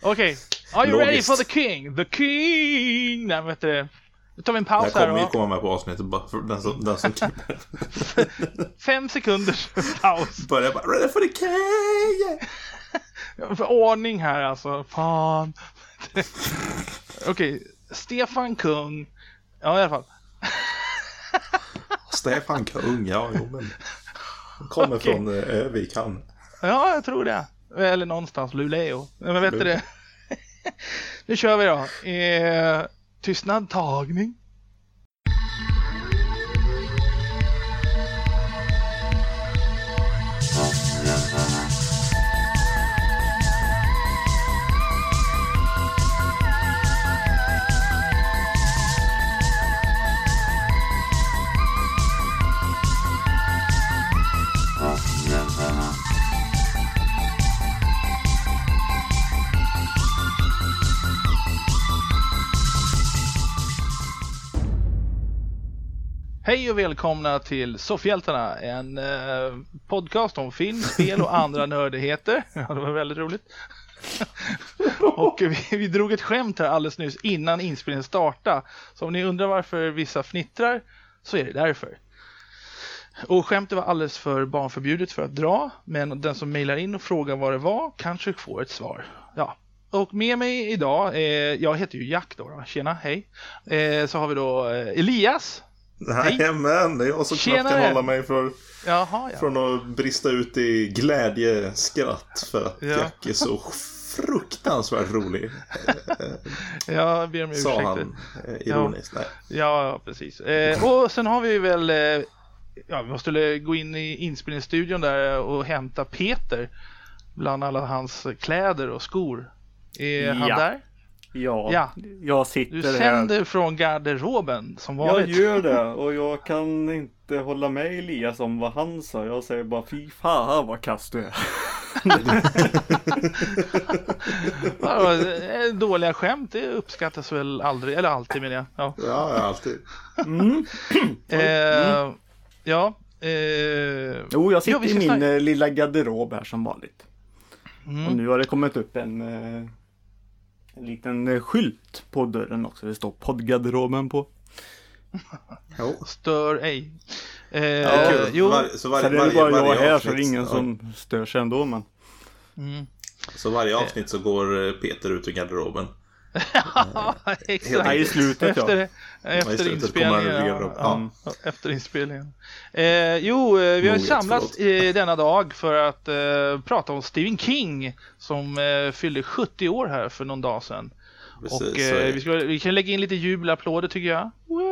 Okej. Are you ready for the king? The king! Nej, vet du. Nu tar vi en paus här. Jag kommer ju komma med på avsnittet bara för den som klipper. 5 sekunders paus. Börjar bara, ready for the king! För ordning här alltså. Fan. Okej. Stefan Kung. Ja, i alla fall. Stefan Kung, ja, jo, men kommer från Övik, han. Ja, jag tror det. Eller någonstans, Luleå. Men vet du det? Nu kör vi då. Tystnad, tagning. Hej och välkomna till Soffhjältarna, en podcast om film, spel och andra nördigheter. Ja, det var väldigt roligt. Och vi drog ett skämt här alldeles nyss innan inspelningen startade. Så om ni undrar varför vissa fnittrar så är det därför. Och skämtet var alldeles för barnförbjudet för att dra, men den som mejlar in och frågar vad det var kanske får ett svar. Ja. Och med mig idag, jag heter ju Jack då, tjena, hej. Så har vi då Elias. Nej, men det är jag som knappt kan hålla mig från att brista ut i glädjeskratt för att Jack är så fruktansvärt rolig. Jag ber om ursäkt. Sa han ironiskt. Ja. Ja, precis. Och sen har vi väl vi måste gå in i inspelningsstudion där och hämta Peter bland alla hans kläder och skor. Är han där? Ja, jag sitter här. Du sänder från garderoben som vanligt. Jag gör det, och jag kan inte hålla med Elias om vad han sa. Jag säger bara, fy fan vad kast du är. Dåliga skämt, det uppskattas väl aldrig, eller alltid menar jag. Ja, alltid. Jag sitter i min lilla garderob här som vanligt. Och nu har det kommit upp en liten skylt på dörren också. Det står poddgarderoben på. Stör ej. Så varje det är bara jag här, avsnitt, så det är ingen som stör sig ändå. Men. Så varje avsnitt så går Peter ut ur garderoben. Exakt. I slutet, efter inspelningen. Efter inspelningen. Vi har samlats denna dag för att prata om Stephen King som fyllde 70 år här för någon dag sedan. Precis, och vi kan lägga in lite jubelapplåder tycker jag.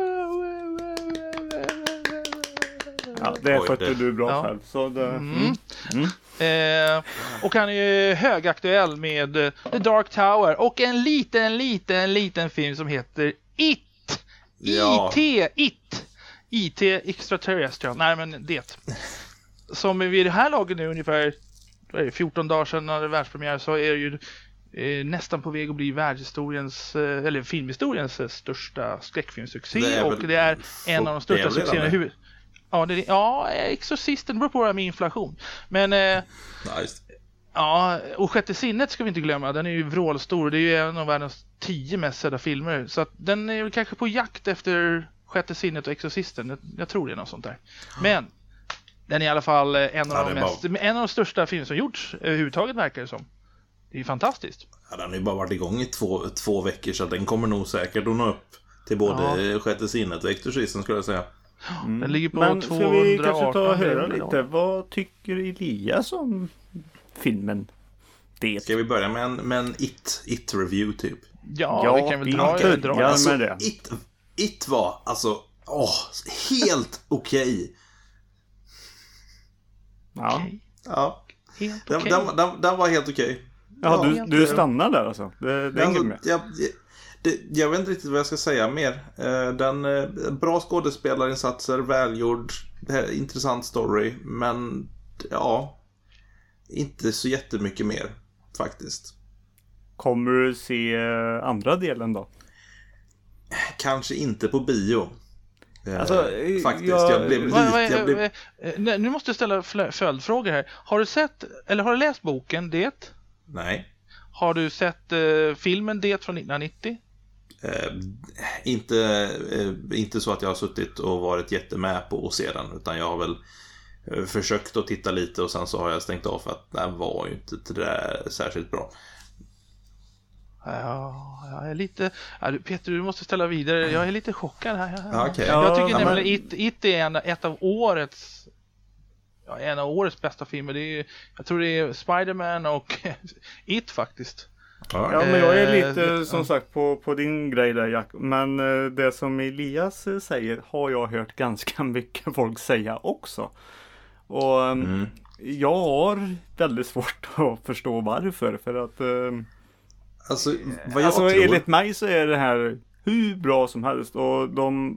Ja, det skötte du bra själv. Så det... och han är ju högaktuell med The Dark Tower och en liten film som heter It. IT Extraterrestrial. Nej, men det. Som vid det här laget nu ungefär 14 dagar sedan när det världspremiär, så är det ju nästan på väg att bli världshistoriens eller filmhistoriens största skräckfilmsuccé, och det är en av de största succéerna i huvudet. Exorcisten beror på det med inflation. Men nice. Ja, och Sjätte sinnet ska vi inte glömma. Den är ju vrålstor. Det är ju en av världens 10 mest sedda filmer. Så att den är kanske på jakt efter Sjätte sinnet och Exorcisten. Jag tror det är något sånt där. Men den är i alla fall en av de största filmer som gjorts överhuvudtaget, verkar det som. Det är ju fantastiskt. Ja, den har ju bara varit igång i två veckor, så den kommer nog säkert att nå upp till både Sjätte sinnet och Exorcisten, skulle jag säga. Den ligger på men 218. Ska vi kanske ta och höra lite? Vad tycker Elias om filmen? Det. Ska vi börja med en It-review typ? Ja, vi kan väl dra alltså, med det. It var alltså helt okej. Ja. Helt okej. Den var helt okej. Ja, du stannar där alltså. Det är med. Jag vet inte riktigt vad jag ska säga mer. Bra skådespelarinsatser, välgjord, intressant story, men inte så jättemycket mer faktiskt. Kommer du se andra delen då? Kanske inte på bio. Alltså, faktiskt, jag blev nu måste jag ställa följdfrågor här. Har du sett eller har du läst boken Det? Nej. Har du sett filmen Det från 1990? Inte så att jag har suttit och varit jättemed på att se den, utan jag har väl försökt att titta lite och sen så har jag stängt av för att den var ju inte det där särskilt bra. Ja, jag är lite... Peter, du måste ställa vidare. Jag är lite chockad här. Okay. Jag tycker nämligen It är ett av årets... Ja, en av årets bästa filmer. Det är, jag tror det är Spider-Man och It faktiskt. Ja, men jag är lite som sagt på din grej där, Jack. Men det som Elias säger har jag hört ganska mycket folk säga också. Och jag har väldigt svårt att förstå varför. För att enligt mig så är det här hur bra som helst. Och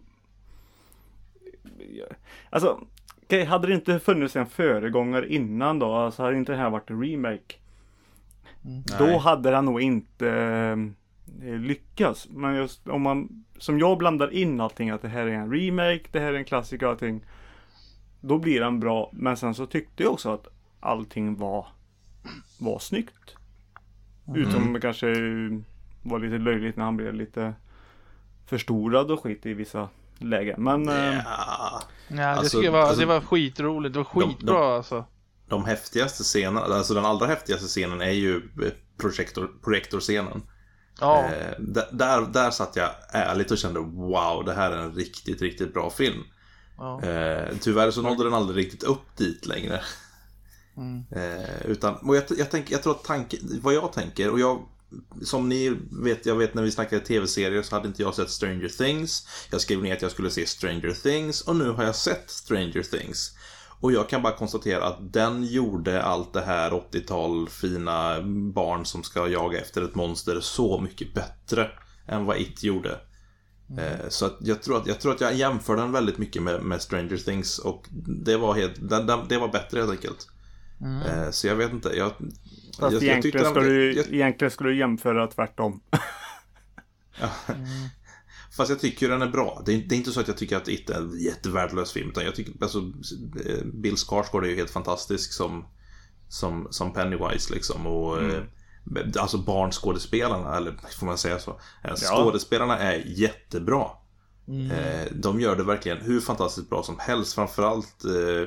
hade det inte funnits en föregångare innan då, så hade inte det här varit en remake. Då hade han nog inte lyckats. Men just om man, som jag blandar in allting, att det här är en remake, det här är en klassiker och allting, då blir den bra. Men sen så tyckte jag också att allting var snyggt. Utom kanske var lite löjligt när han blev lite förstorad och skit i vissa lägen. Men det var skitroligt. Det var skitbra alltså. De häftigaste scenerna, alltså den allra häftigaste scenen är ju projektorscenen. Ja. Där satt jag ärligt och kände wow, det här är en riktigt, riktigt bra film. Ja. Tyvärr så nådde den aldrig riktigt upp dit längre. Jag tror att vad jag tänker, och jag, som ni vet, jag vet när vi snackade tv-serier så hade inte jag sett Stranger Things. Jag skrev ner att jag skulle se Stranger Things, och nu har jag sett Stranger Things. Och jag kan bara konstatera att den gjorde allt det här 80-tal fina barn som ska jaga efter ett monster så mycket bättre än vad It gjorde. Så att jag tror att jag jämför den väldigt mycket med Stranger Things, och det var bättre helt enkelt. Så jag vet inte. Egentligen skulle du jämföra tvärtom. Fast jag tycker den är bra. Det är inte så att jag tycker att It är en jättevärdelös film, utan jag tycker Bill Skarsgård är ju helt fantastisk som Pennywise liksom, och alltså barnskådespelarna, eller får man säga så, skådespelarna är jättebra. De gör det verkligen hur fantastiskt bra som helst, framförallt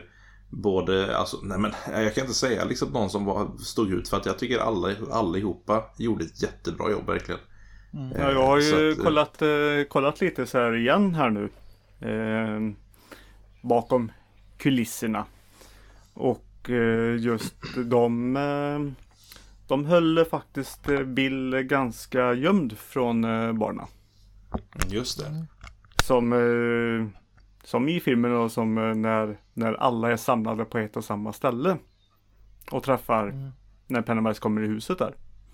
jag kan inte säga liksom någon som stod ut, för att jag tycker allihopa gjorde ett jättebra jobb verkligen. Ja, jag har ju kollat lite så här igen här nu bakom kulisserna, och just de höll faktiskt Bill ganska gömd från barnen. Just det. Som i filmen, och som när alla är samlade på ett och samma ställe och träffar när Pennywise kommer i huset där.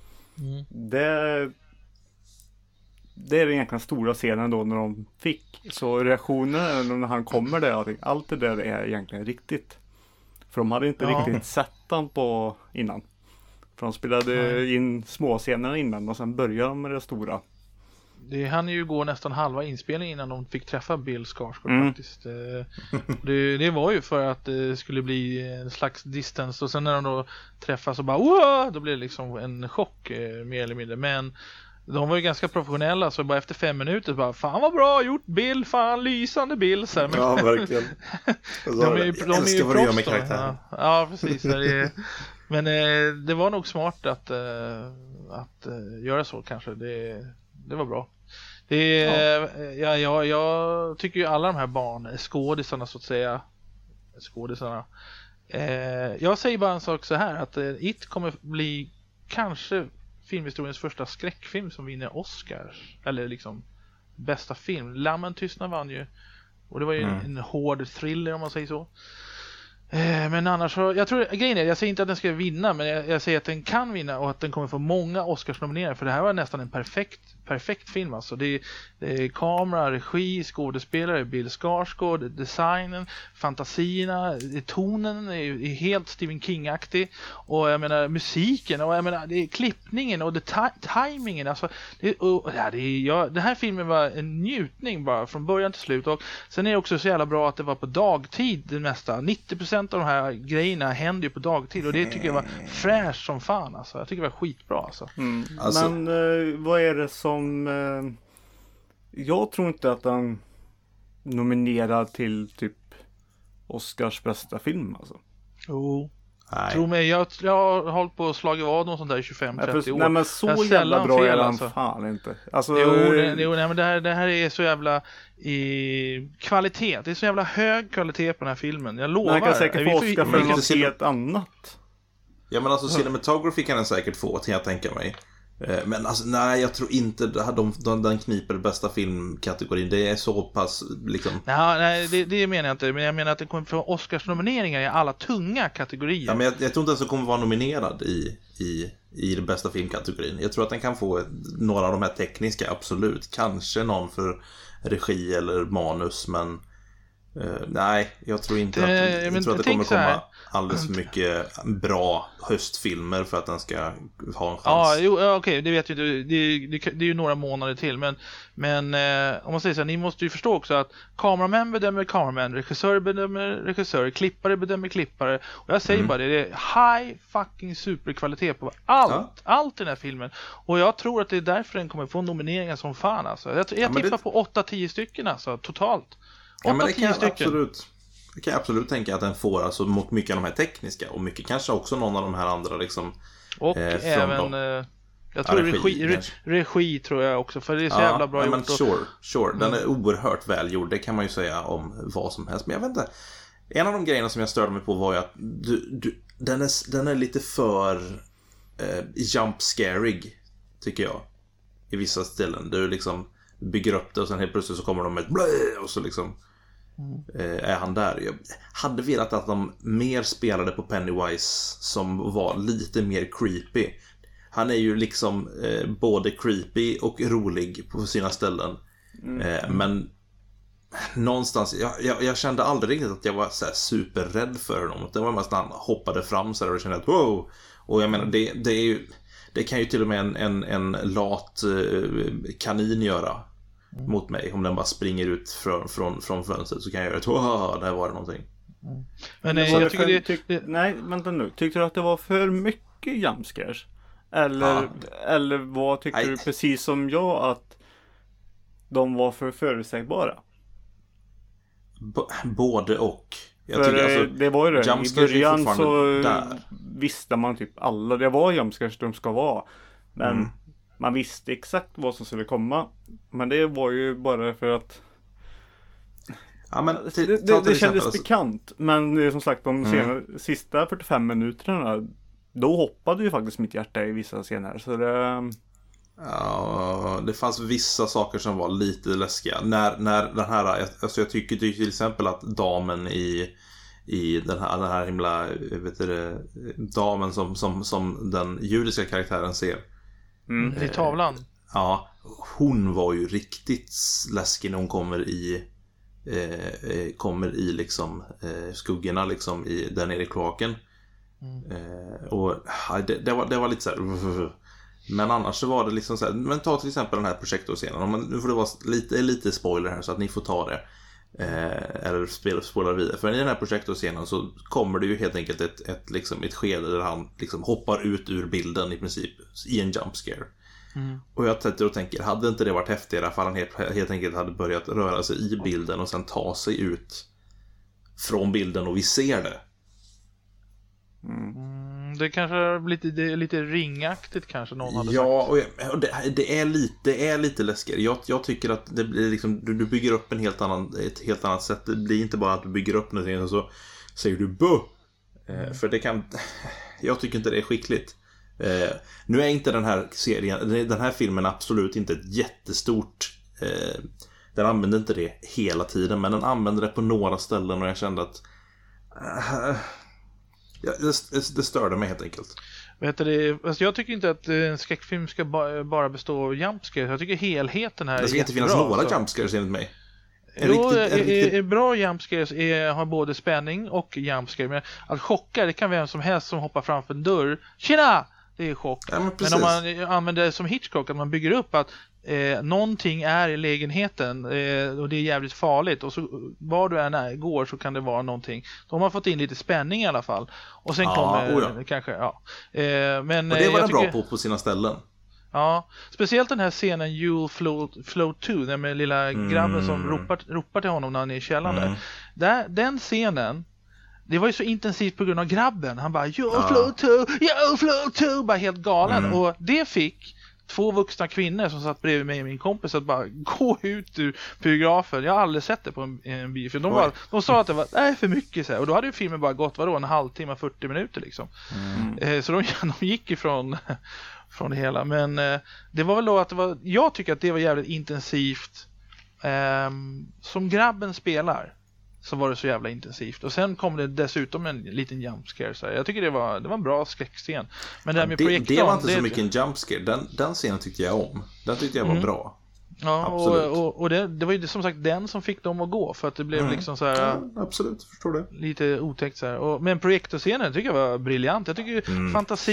Det är egentligen stora scenen då när de fick. Så reaktionen när han kommer där, allt det där är egentligen riktigt. För de hade inte riktigt sett den på innan. För de spelade in små scenerna innan och sen började de med det stora. Det hann ju gå nästan halva inspelningen innan de fick träffa Bill Skarsgård faktiskt. Det var ju för att det skulle bli en slags distance, och sen när de då träffas så bara då blir det liksom en chock mer eller mindre. Men de var ju ganska professionella, så bara efter 5 minuter så bara, fan vad bra gjort Bill, fan lysande Bill. Så här, men... Ja, verkligen. de älskar vad du gör med karaktären. Ja, precis. Men det var nog smart att göra så kanske. Det var bra. Jag tycker ju alla de här skådisarna så att säga. Jag säger bara en sak så här, att It kommer bli kanske filmhistoriens första skräckfilm som vinner Oscars, eller liksom bästa film. Lammen tystnar vann ju, och det var ju en hård thriller om man säger så. Men annars så, jag tror grejen är, jag säger inte att den ska vinna, men jag säger att den kan vinna och att den kommer få många Oscars-nomineringar, för det här var nästan en perfekt film alltså. Det är kamera, regi, skådespelare, Bill Skarsgård, designen, fantasierna, tonen är helt Stephen King-aktig, och jag menar musiken, och jag menar det är klippningen och timingen alltså, den här filmen var en njutning bara från början till slut, och sen är det också så jävla bra att det var på dagtid det mesta, 90% 90% av de här grejerna händer ju på dagtid och det tycker jag var fräscht som fan alltså. Jag tycker det var skitbra alltså. Alltså... Men vad är det som... jag tror inte att han nominerad till typ Oscars bästa film alltså. Jo. Nej. Tro mig, jag har hållit på att slagit vad någon sånt där 25-30 år. Nej men så jävla bra är han fan inte. Alltså, Jo, nej, men det här är så jävla kvalitet. Det är så jävla hög kvalitet på den här filmen. Jag lovar. Man kan säkert få Oscar för något helt annat. Ja men alltså cinematography kan den säkert få, till jag tänker mig. Men alltså nej, jag tror inte den kniper bästa filmkategorin. Det är så pass liksom... Nej, det menar jag inte. Men jag menar att det kommer få Oscars-nomineringar i alla tunga kategorier. Ja, men jag tror inte ens att den kommer vara nominerad i den bästa filmkategorin. Jag tror att den kan få några av de här tekniska, absolut. Kanske någon för regi eller manus, men... nej, jag tror inte att det kommer komma alldeles för mycket bra höstfilmer för att den ska ha en chans. Ja, okej, det vet ju du. Det är ju några månader till, men om man säger så här, ni måste ju förstå också att kameramän bedömer kameramän, regissörer bedömer regissörer, klippare bedömer klippare. Och jag säger bara det är high fucking superkvalitet på allt i den här filmen. Och jag tror att det är därför den kommer få nomineringar som fan alltså. Jag tippar på 8-10 stycken alltså, totalt. Ja, men det kan jag absolut tänka att den får alltså mot mycket av de här tekniska och mycket kanske också någon av de här andra liksom. Och även jag tror regi tror jag också, för det är så jävla bra gjort. Men sure. Den är oerhört välgjord, det kan man ju säga om vad som helst. Men jag vet inte, en av de grejerna som jag störde mig på var ju att den är lite för jump scarig, tycker jag, i vissa ställen. Du liksom bygger upp det och sen helt plötsligt så kommer de med ett blä och så liksom är han där. Jag hade velat att de mer spelade på Pennywise som var lite mer creepy. Han är ju liksom både creepy och rolig på sina ställen. Men någonstans jag kände aldrig riktigt att jag var så här superrädd för honom. Det var mest när han hoppade fram så där och kände att wow. Och jag menar det är ju, det kan ju till och med en lat kanin göra mot mig. Om den bara springer ut från fönstret så kan jag göra ett wow, där var det någonting. Men jag tycker nej, vänta nu. Tyckte du att det var för mycket jumpscares? Eller vad tyckte du precis som jag att de var för förutsägbara? Både och. Jag tycker alltså, det var ju det. I början så visste man typ alla. Det var jumpscares de ska vara. Men man visste exakt vad som skulle komma. Men det var ju bara för att det kändes bekant. Men det är som sagt de sista 45 minuterna då hoppade ju faktiskt mitt hjärta i vissa scener. Så det... Ja, det fanns vissa saker som var lite läskiga. När den här, alltså jag tycker till exempel att damen i den här himla, damen som den judiska karaktären ser. I tavlan. Ja, hon var ju riktigt läskig när hon kommer i liksom skuggorna liksom där nere i kloaken. Och det var lite så här. Men annars så var det liksom så här, men ta till exempel den här projektorscenen. Nu får det vara lite spoiler här så att ni får ta det. Eller spoiler vidare. För i den här projektorscenen så kommer det ju helt enkelt ett skede där han liksom hoppar ut ur bilden i princip i en jump scare. Och jag tänker, hade inte det varit häftigare ifall han helt enkelt hade börjat röra sig i bilden och sen ta sig ut från bilden och vi ser det. Det kanske blir lite ringaktigt kanske någon hade sagt. Ja, och det är lite läskigt. Jag tycker att det blir liksom du bygger upp ett helt annat sätt. Det blir inte bara att du bygger upp någonting och så säger du buh. För det kan jag tycker inte det är skickligt. Nu är inte den här filmen absolut inte ett jättestort den använder inte det hela tiden, men den använder det på några ställen och jag kände att det störde mig helt enkelt. Alltså jag tycker inte att en skräckfilm ska bara bestå av jumpscares. Jag tycker helheten här det ska inte finnas några jumpscares enligt mig. Bra jumpscares har både spänning och jumpscare. Men att chocka, det kan vem som helst som hoppar framför en dörr. Tjena! det är chock. Ja, men om man använder det som Hitchcock, att man bygger upp att någonting är i lägenheten och det är jävligt farligt, och så var du än går så kan det vara någonting. Då har man fått in lite spänning i alla fall. Och sen kommer kanske, men och det var jag bra på sina ställen. Ja, speciellt den här scenen You'll Float 2, den med lilla grabben som ropar till honom när han är i källaren där. Den scenen, det var ju så intensivt på grund av grabben. Han bara You'll float 2, bara helt galen. Och det fick 2 vuxna kvinnor som satt bredvid mig och min kompis att bara gå ut ur biografen. Jag har aldrig sett det på en biofilm. De sa att det var för mycket så här. Och då hade ju filmen bara gått en halvtimme, 40 minuter liksom. Så de gick ifrån det hela. Men det var väl då att jag tycker att det var jävligt intensivt. Som grabben spelar så var det så jävla intensivt. Och sen kom det dessutom en liten jumpscare. Så jag tycker det var en bra skräckscen. Men det här med projektorn, det var inte så mycket en jumpscare. Den scenen tyckte jag om. Den tyckte jag var bra. Ja, och det var ju som sagt den som fick dem att gå, för att det blev liksom så här. Ja, absolut, förstår det. Lite otäckt så här. Men projektorscenen tycker jag var briljant. Jag tycker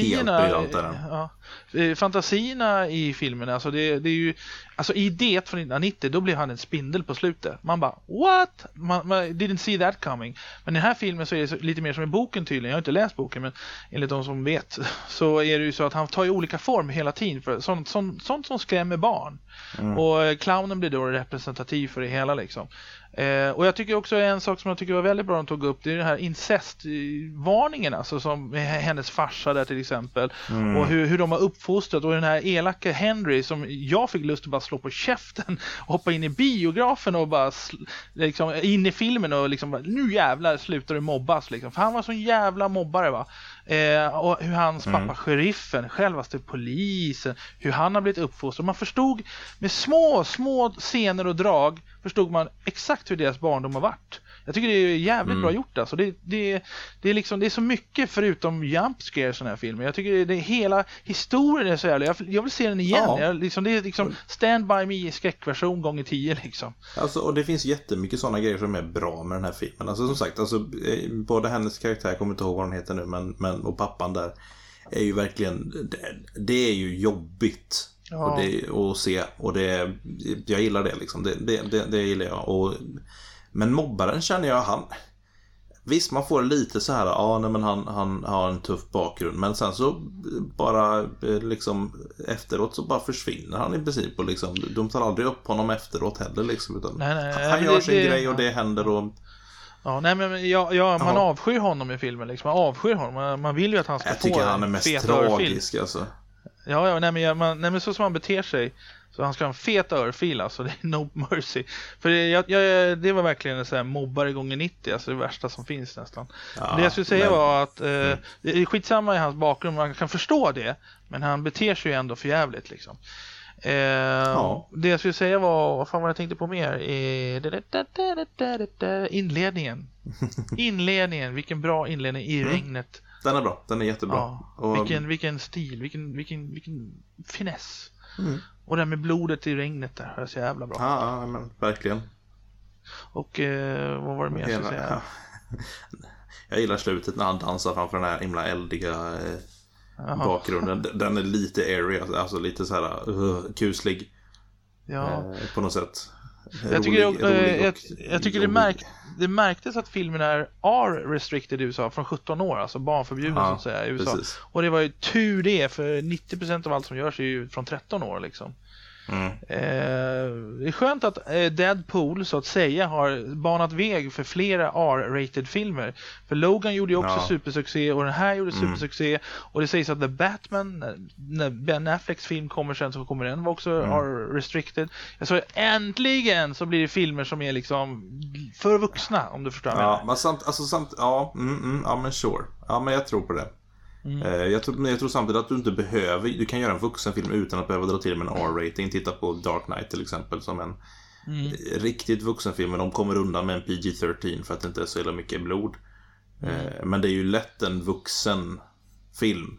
fantasierna i filmen, alltså det är ju, alltså i det från 1990 då blev han en spindel på slutet. Man bara what? Man didn't see that coming. Men i den här filmen så är det lite mer som i boken tydligen. Jag har inte läst boken, men enligt de som vet så är det ju så att han tar ju olika form hela tiden för sånt som skrämmer barn. Och clownen blir då representativ för det hela liksom. Och jag tycker också en sak som jag tycker var väldigt bra att de tog upp, det är den här incestvarningen, alltså som hennes farsa där till exempel, och hur de har uppfostrat, och den här elaka Henry som jag fick lust att bara slå på käften och hoppa in i biografen och bara liksom in i filmen och liksom nu jävlar slutar du mobbas liksom, för han var sån jävla mobbare va. Och hur hans pappa sheriffen, självaste polisen, hur han har blivit uppfostrad. Man förstod med små scener och drag, förstod man exakt hur deras barndom har varit. Jag tycker det är jävligt bra gjort alltså. Det är liksom, det är så mycket förutom jumpscares i den här filmen. Jag tycker det hela historien är så jävla. Jag vill se den igen. Det är liksom Stand By Me skräckversion gånger 10 liksom. Alltså, och det finns jättemycket sådana grejer som är bra med den här filmen. Alltså som sagt, alltså, både hennes karaktär, jag kommer inte ihåg vad hon heter nu, men och pappan där är ju verkligen, det är ju jobbigt. Och det, och se, och det, jag gillar det liksom, det gillar jag. Men mobbaren känner jag, visst man får lite så här, men han har en tuff bakgrund, men sen så bara liksom efteråt så bara försvinner han i princip, och liksom, de tar aldrig upp honom efteråt heller liksom, utan han gör sin grej och det händer och man avskyr honom i filmen liksom. Man avskyr honom, man vill ju att han ska få. Jag tycker han är mest tragisk alltså. Men så som han beter sig, så han ska ha en fet örfil alltså, det är no mercy. För det var verkligen en sån här mobbare gånger 90, alltså det värsta som finns nästan. Det jag skulle säga var att det är skitsamma i hans bakgrund, man kan förstå det, men han beter sig ju ändå för jävligt liksom. Det jag skulle säga var, vad fan var jag tänkte på mer? Inledningen, vilken bra inledning i regnet. Den är bra, den är jättebra. Och vilken stil, vilken finess. Och det med blodet i regnet där, är så jävla bra. Ja, men verkligen. Och vad var det mer att säga? Jag gillar slutet när han dansar framför den här himla eldiga bakgrunden. Den är lite airy, alltså lite så här kuslig. På något sätt. Jag tycker det märktes att filmen är R-restricted i USA från 17 år, alltså barnförbjuden så att säga i USA. Precis. Och det var ju tur det, för 90% av allt som görs är ju från 13 år liksom. Det är skönt att Deadpool så att säga har banat väg för flera R-rated filmer. För Logan gjorde ju också supersuccé, och den här gjorde supersuccé, och det sägs att The Batman, när Ben Afflecks film kommer sen, så kommer den var också R-restricted. Så äntligen så blir det filmer som är liksom för vuxna, om du förstår mig. Men sure. Ja, men jag tror på det. Jag tror samtidigt att du kan göra en vuxenfilm utan att behöva dra till med en R-rating. Titta på Dark Knight till exempel, som en riktigt vuxenfilm, men de kommer undan med en PG-13 för att det inte är så jävla mycket blod. Men det är ju lätt en vuxen film.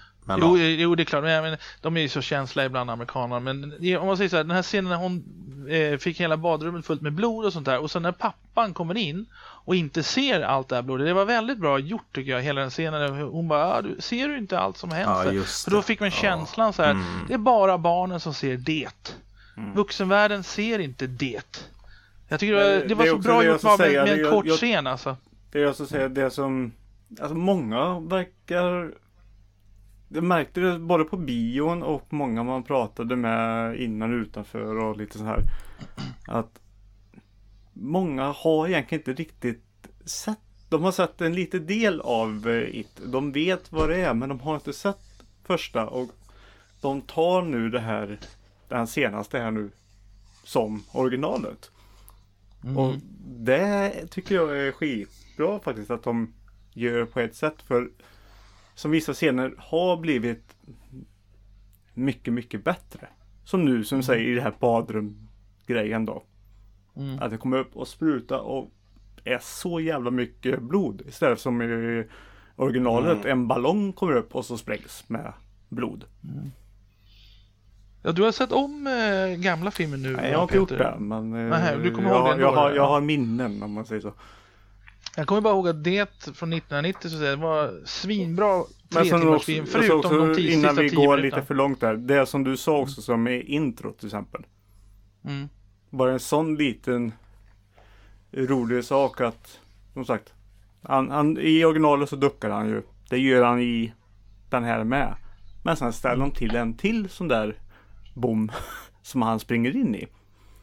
Jo, det är klart, men de är ju så känsliga ibland, amerikaner. Men om man säger så här, den här scenen när hon fick hela badrummet fullt med blod och sånt där. Och sen när pappan kommer in och inte ser allt det här blodet. Det var väldigt bra gjort tycker jag, hela den scenen. Hon bara, ser du inte allt som händer? Ja, för då fick man känslan så här, det är bara barnen som ser det. Vuxenvärlden ser inte det. Jag tycker det var så bra gjort med en kort scen alltså. Det är alltså säga det som alltså många verkar, jag märkte det både på bion och många man pratade med innan utanför och lite så här, att många har egentligen inte riktigt sett, de har sett en liten del av It, de vet vad det är men de har inte sett första och de tar nu den senaste här nu som originalet. Och det tycker jag är skitbra faktiskt att de gör på ett sätt, för som vissa scener har blivit mycket, mycket bättre. Som nu som säger i det här badrumgrejen då. Att det kommer upp och spruta och är så jävla mycket blod. Istället som i originalet en ballong kommer upp och så sprängs med blod. Ja, du har sett om gamla filmer nu? Nej, jag har inte gjort det, men du kommer ihåg jag har minnen om man säger så. Jag kommer bara ihåg att det från 1990 så det var svinbra 3 timmars film, förutom de sista 10 innan vi går minuterna. lite för långt där, det som du sa också som är intro till exempel. Bara en sån liten rolig sak att, som sagt, han, i originalet så duckar han ju. Det gör han i den här med. Men sen ställer de till en till sån där bom som han springer in i.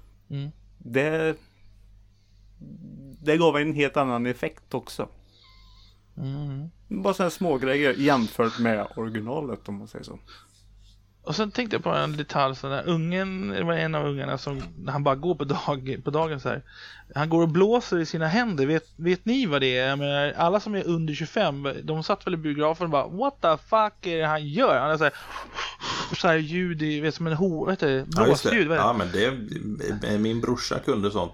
Det gav en helt annan effekt också. Bara sådana små grejer jämfört med originalet om man säger så. Och sen tänkte jag på en detalj så där ungen, det var en av ungarna som när han bara går på dagen så här. Han går och blåser i sina händer. Vet ni vad det är? Jag menar, alla som är under 25, de satt väl i biografen och bara what the fuck är det han gör? Han är så här ljud i, vet som en blåsljud. Ja, men det min brorsa kunde sånt.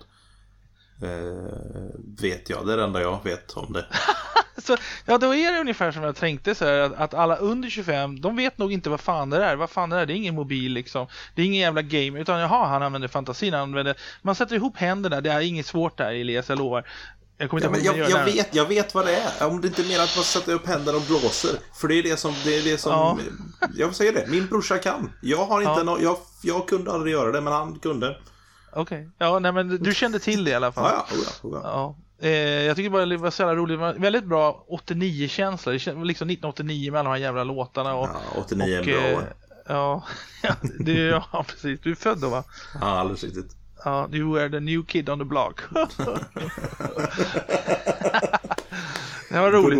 Vet jag, det är det enda jag vet om det. Så, ja, då är det ungefär som jag tänkte så här, att alla under 25, de vet nog inte vad fan det är. Vad fan det är? Det är ingen mobil liksom. Det är ingen jävla game, utan han använder fantasin, man sätter ihop händerna, det är inget svårt där, Elias, jag lovar. Jag kommer inte ihåg jag vet vad det är. Om det inte är mer att man sätter upp händerna och blåser. För det är det som jag säger det, min brorsa kan. Jag har inte jag kunde aldrig göra det, men han kunde. Okej. Ja, nej, men du kände till det i alla fall. Ja. Jag tycker bara det var så jävla roligt. Det var väldigt bra 89-känsla. Det känns liksom 1989 med alla de här jävla låtarna. Och, 89 är bra. Ja, precis. Du är född då, va? Ja, alldeles riktigt. Ja, you are the new kid on the block. Det var roligt.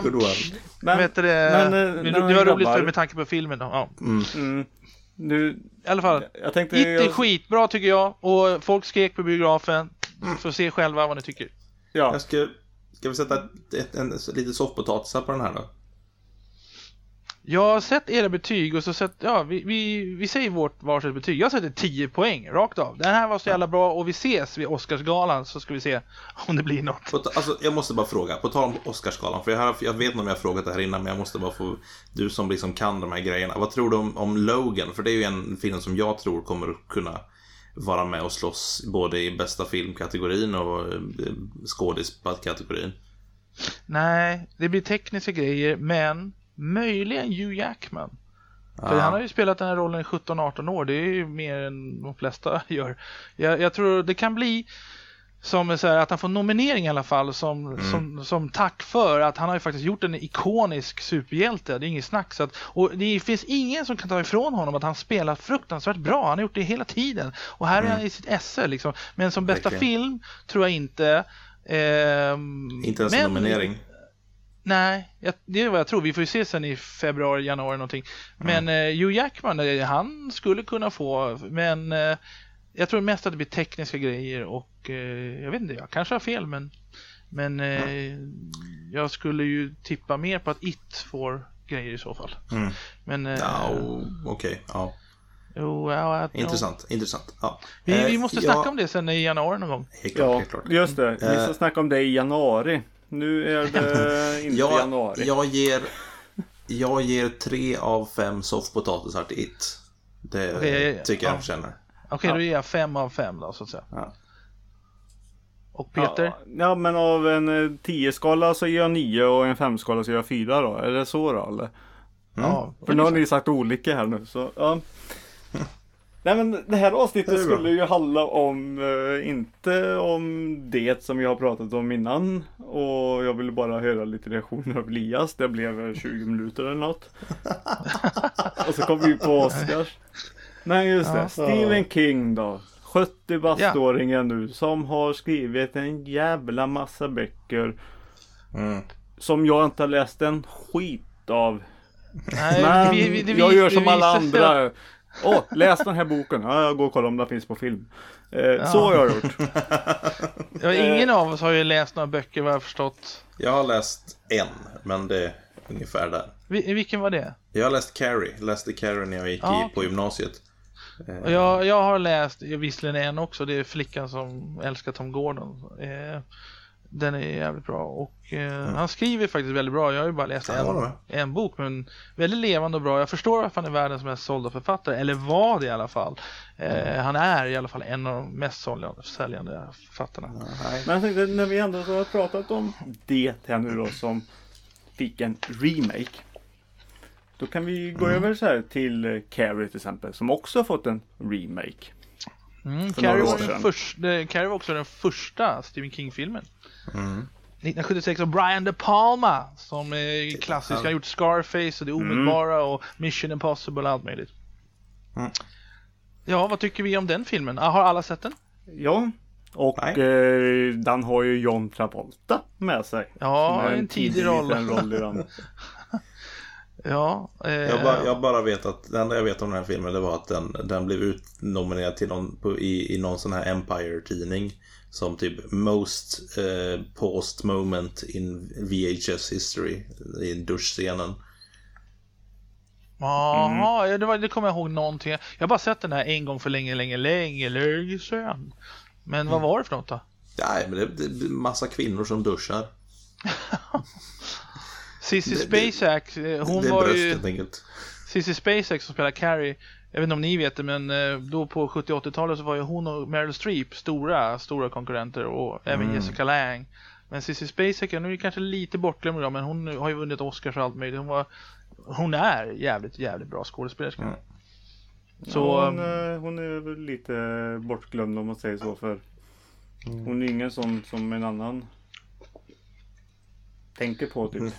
Det var roligt för med tanke på filmen då. Ja. Nu, i alla fall, jag tänkte, It är skitbra tycker jag. Och folk skrek på biografen. Får se själva vad ni tycker. Ja. Ska vi sätta lite soffpotatisar på den här då? Jag har sett era betyg och så sett, vi säger varsitt betyg. Jag sätter 10 poäng rakt av. Den här var så jävla bra och vi ses vid Oscarsgalan så ska vi se om det blir något. Alltså, jag måste bara fråga, på tal om Oscarsgalan, för jag vet inte om jag har frågat det här innan, men jag måste bara få, du som liksom kan de här grejerna. Vad tror du om Logan? För det är ju en film som jag tror kommer kunna vara med och slåss både i bästa filmkategorin och skådespelkategorin. Nej, det blir tekniska grejer, men möjligen Hugh Jackman. För han har ju spelat den här rollen i 17-18 år. Det är ju mer än de flesta gör. Jag tror det kan bli som så här, att han får nominering i alla fall som tack för att han har ju faktiskt gjort en ikonisk superhjälte. Det är inget snack. Så att, och det finns ingen som kan ta ifrån honom att han spelar fruktansvärt bra. Han har gjort det hela tiden. Och här är han i sitt esse liksom. Men som bästa film tror jag inte. Inte ens en nominering. Nej, det är vad jag tror. Vi får ju se sen i februari, januari någonting. Men Hugh Jackman, han skulle kunna få. Men jag tror mest att det blir tekniska grejer. Och jag vet inte, jag kanske har fel. Men jag skulle ju tippa mer på att It får grejer i så fall. Men okej. Ja. Intressant. Ja. Vi måste snacka om det sen i januari någon gång. Helt klart. Just det, vi ska snacka om det i januari. Nu är det inte januari. Jag ger 3 av 5 soffpotatisar till It. Det tycker jag förtjänar. Okej, då ger jag 5 av 5 då, så att säga. Ja. Och Peter? Ja, men av en 10-skala så ger jag 9 och en 5-skala så ger jag 4 då. Är det så då, eller? Ja, För nu har ni sagt olika här nu, så ja. Nej, men det här avsnittet skulle ju handla om, inte om det som jag har pratat om innan. Och jag ville bara höra lite reaktioner av Elias. Det blev 20 minuter eller något. Och så kom vi på Oscars. Men just det, Stephen King då. 70-baståringen nu som har skrivit en jävla massa böcker. Som jag inte har läst en skit av. Nej, men jag gör som alla andra. Läs den här boken. Ja, jag går och kollar om den finns på film. Så har jag gjort. Ja, ingen av oss har ju läst några böcker, vad jag har förstått. Jag har läst en, men det är ungefär där. Vilken var det? Jag har läst Carrie. Läste Carrie när jag gick på gymnasiet. Jag har läst visserligen en också. Det är Flickan som älskar Tom Gordon. Den är jävligt bra. Och han skriver faktiskt väldigt bra. Jag har ju bara läst en bok, men väldigt levande och bra. Jag förstår att han är världens mest sålda författare. Eller var det i alla fall. Han är i alla fall en av de mest säljande författarna. Men jag tänkte, när vi ändå har pratat om det här nu då, som fick en remake. Då kan vi gå över så här till Carrie till exempel, som också har fått en remake. Carrie var också den första Stephen King-filmen. 1976 av Brian De Palma, som är klassisk. Han har gjort Scarface och Det omedelbara och Mission Impossible och allt möjligt. Ja, vad tycker vi om den filmen? Har alla sett den? Ja, och den har ju John Travolta med sig. Ja, en tidig roll. I den. Ja, jag bara vet att det enda jag vet om den här filmen, det var att den blev utnominerad till i någon sån här Empire-tidning som typ most paused moment in VHS history i duschscenen. Ja, det kommer jag ihåg någonting. Jag har bara sett den här en gång för länge sedan. Men vad var det för något då? Nej, men det är massa kvinnor som duschar. Sissy Spacek, hon var ju helt enkelt. Sissy Spacek som spelar Carrie. Jag vet inte om ni vet det, men då på 70-80-talet så var ju hon och Meryl Streep stora konkurrenter, och även Jessica Lange. Men Sissy Spacek, nu är det kanske lite bortglömd idag, men hon har ju vunnit Oscars och allt möjligt. Hon är jävligt bra skådespelerska. Så hon är väl lite bortglömd, om man säger så, för hon är ingen sån som en annan tänker på typ.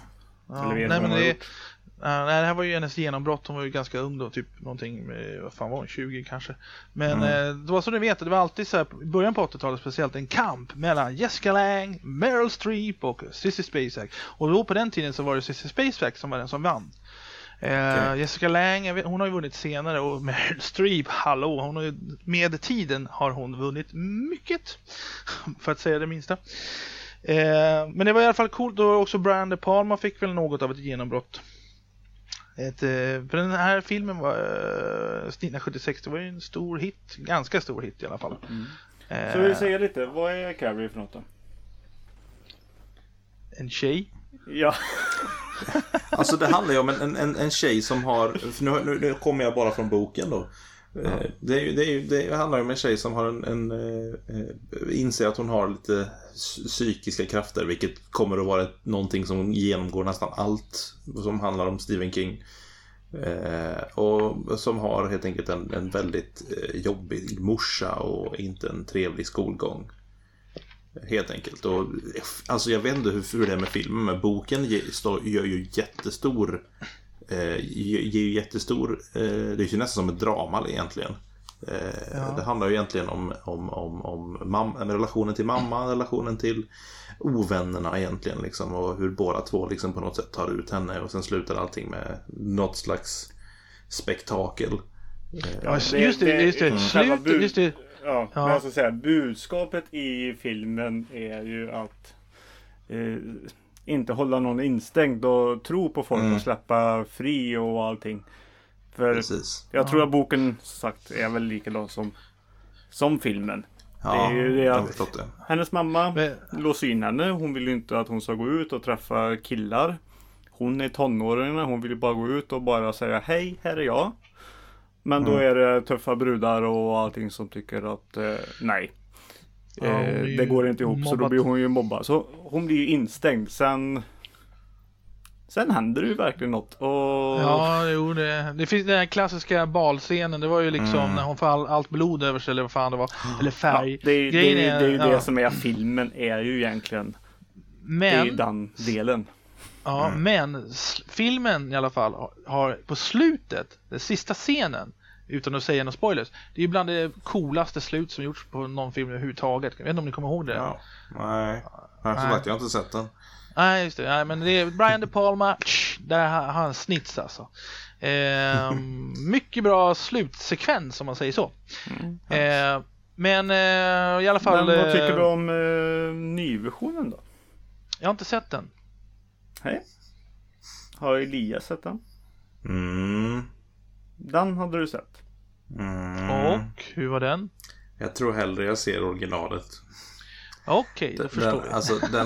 Det här var ju hennes genombrott. Hon var ju ganska ung då, typ någonting med, vad fan var hon, 20 kanske. Men det var så du vet, det var alltid så här, i början på 80-talet speciellt, en kamp mellan Jessica Lange, Meryl Streep och Sissy Spacek. Och då på den tiden så var det Sissy Spacek som var den som vann. Jessica Lange, hon har ju vunnit senare, och Meryl Streep, hon har ju, med tiden har hon vunnit mycket, för att säga det minsta. Men det var i alla fall coolt. Och också Brian De Palma fick väl något av ett genombrott. För den här filmen var 1976, det var ju en stor hit, ganska stor hit i alla fall. Så vi säger lite, vad är Carrie för något då? En tjej? Ja. Alltså det handlar ju om en tjej som har, nu kommer jag bara från boken då. Det handlar om en tjej som har inser att hon har lite psykiska krafter, vilket kommer att vara någonting som genomgår nästan allt som handlar om Stephen King, och som har helt enkelt en väldigt jobbig morsa och inte en trevlig skolgång, helt enkelt. Och alltså jag vet inte hur det är med filmen, men boken gör ju jättestor. Det är ju nästan som ett drama egentligen. Det handlar ju egentligen om relationen till mamma, relationen till ovännerna egentligen liksom, och hur båda två liksom på något sätt tar ut henne, och sen slutar allting med något slags spektakel. Ja, just det. Ja, men jag ska säga, budskapet i filmen är ju att inte hålla någon instängd och tro på folk och släppa fri och allting. För jag tror att boken sagt är väl likadan som filmen. Ja, det är ju det att hennes mamma låser in henne. Hon vill ju inte att hon ska gå ut och träffa killar. Hon är tonåring, hon vill ju bara gå ut och bara säga hej, här är jag. Men då är det tuffa brudar och allting som tycker att nej. Det går inte ihop, så då blir hon ju mobbad. Så hon blir ju instängd. Sen händer det ju verkligen något. Och... Ja, jo, det finns den här klassiska balscenen. Det var ju liksom när hon får allt blod över sig, eller vad fan det var. Eller färg. Ja, det är ju det som är filmen, är ju egentligen det är den delen. Ja, men filmen i alla fall har på slutet, den sista scenen, utan att säga några spoilers, det är ju bland det coolaste slut som gjorts på någon film överhuvudtaget. Jag vet inte om ni kommer ihåg det. Ja. Nej, jag har inte sett den. Nej, just det. Nej, men det är Brian De Palma, där har han snitts alltså. Mycket bra slutsekvens, om man säger så. Men i alla fall... Men vad tycker du om nyversionen då? Jag har inte sett den. Hej. Har Elias sett den? Den hade du sett. Och hur var den? Jag tror hellre jag ser originalet. Okej, då förstår jag.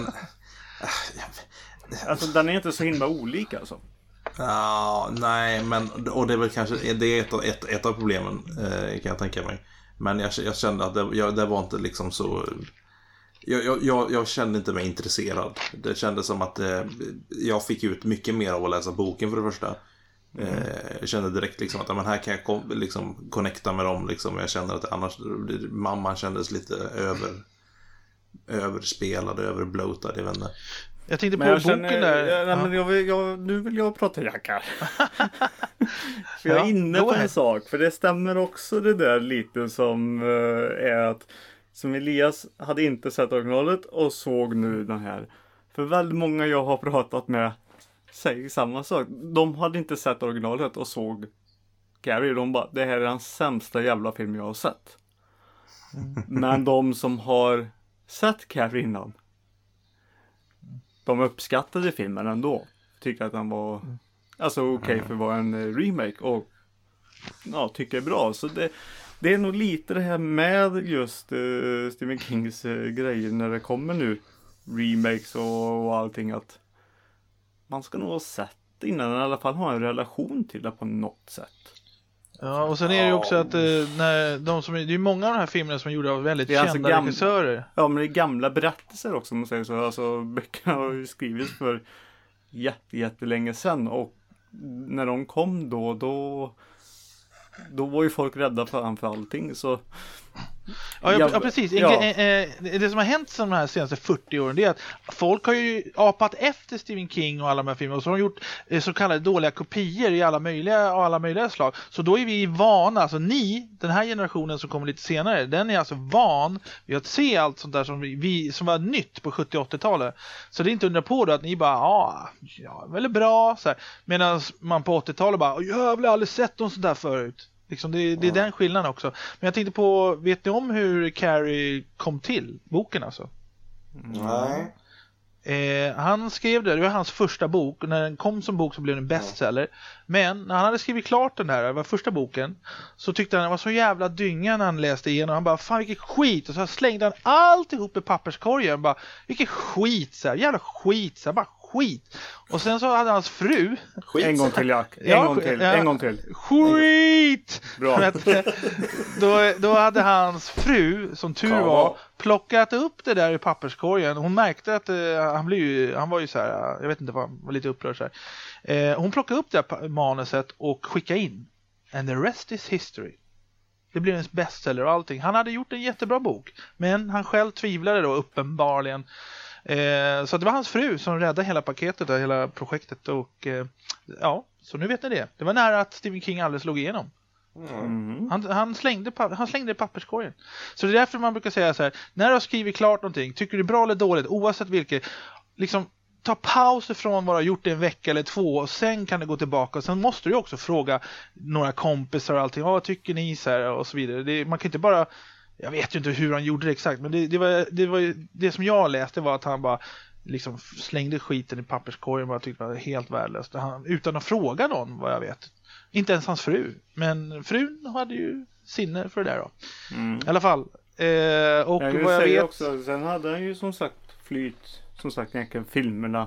Alltså den är inte så himla olika alltså. Ja, nej, men och det är väl kanske det är ett av problemen, kan jag tänka mig. Men jag kände att det var inte liksom så. Jag kände inte mig intresserad. Det kändes som att jag fick ut mycket mer av att läsa boken, för det första. Jag kände direkt liksom att men här kan jag liksom connecta med dem liksom. Jag kände att annars mamman kändes lite överspelad, överbloatad, jag vet inte. Jag tänkte på boken där. Men nu vill jag prata jackar. För jag är inne på en sak. För det stämmer också det där lite som är att som Elias hade inte sett originalet och såg nu den här. För väldigt många jag har pratat med säger samma sak. De hade inte sett originalet och såg Carrie. De bara, det här är den sämsta jävla film jag har sett. Men de som har sett Carrie innan, de uppskattade filmen ändå. Tyckte att den var okej för att vara en remake. Och tycker är bra. Så det är nog lite det här med just Stephen Kings grejer när det kommer nu remakes och allting, att man ska nog ha sett innan, i alla fall ha en relation till det på något sätt. Ja, och sen är det ju också att när det är många av de här filmerna som är gjorda av väldigt kända regissörer. Ja, men det är gamla berättelser också, om man säger så. Alltså böckerna har ju skrivits för jättelänge sedan, och när de kom då var ju folk rädda för allting, så... Ja, precis. Det som har hänt som de här senaste 40 åren, det är att folk har ju apat efter Stephen King och alla de här filmerna, och så har de gjort så kallade dåliga kopior i alla möjliga slag. Så då är vi vana, alltså den här generationen som kommer lite senare, den är alltså van vid att se allt sånt där som var nytt på 70- och 80-talet. Så det är inte undra på då att ni bara, väldigt bra så här. Medan man på 80-talet bara, jag har aldrig sett någon sånt där förut. Liksom det är den skillnaden också. Men jag tänkte på, vet ni om hur Carrie kom till? Boken alltså? Nej. Han skrev det var hans första bok. Och när den kom som bok så blev den bestseller. Men när han hade skrivit klart det var första boken, så tyckte han det var så jävla dynga när han läste igenom. Han bara, fan vilket skit. Och så slängde han allt ihop i papperskorgen. Bara, vilket skit så här, jävla skit så här, bara skit. Och sen så hade hans fru en gång till, Jack. En gång till. Skit! Bra. Då hade hans fru, som tur var, plockat upp det där i papperskorgen. Hon märkte att han var ju så här, jag vet inte vad, var lite upprörd så här. Hon plockade upp det här manuset och skickade in. And the rest is history. Det blev en bestseller och allting. Han hade gjort en jättebra bok, men han själv tvivlade då uppenbarligen. Så det var hans fru som räddade hela paketet och hela projektet, och så nu vet ni det. Det var nära att Stephen King aldrig slog igenom. Han slängde i papperskorgen. Så det är därför man brukar säga så här: när du har skrivit klart någonting, tycker du det är bra eller dåligt, oavsett vilket, liksom ta paus ifrån vad du har gjort i en vecka eller 2, och sen kan du gå tillbaka, och sen måste du också fråga några kompisar och allting, vad tycker ni så här, och så vidare. Man kan inte bara, jag vet ju inte hur han gjorde det exakt, men det var det som jag läste var att han bara liksom slängde skiten i papperskorgen och jag tyckte det var helt värdelöst. Utan att fråga någon, vad jag vet. Inte ens hans fru. Men frun hade ju sinne för det där då. I alla fall. Och vad jag vet... Också, sen hade han ju som sagt egentligen filmerna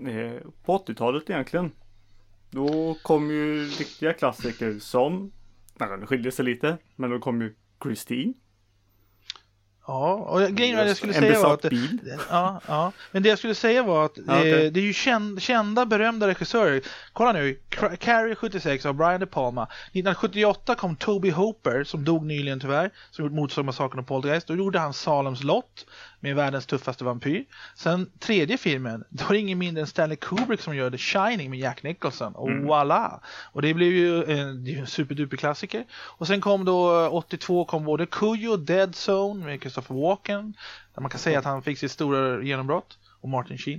på 80-talet egentligen. Då kom ju riktiga klassiker som det skiljer sig lite. Men då kom ju Christine. Ja, och grejen jag skulle säga var att ja, men det jag skulle säga var att det är ju kända berömda regissörer. Kolla nu, Carrie 76 av Brian De Palma. 1978 kom Toby Hooper, som dog nyligen tyvärr, som gjort Mordmassakern och Poltergeist. Då gjorde han Salems Lot med världens tuffaste vampyr. Sen tredje filmen, då är det ingen mindre än Stanley Kubrick som gör The Shining med Jack Nicholson. Och voilà! Och det blev ju en superduper klassiker. Och sen kom då 82 kom både Cujo, Dead Zone med Christopher Walken, där man kan säga att han fick sitt stora genombrott, och Martin Sheen.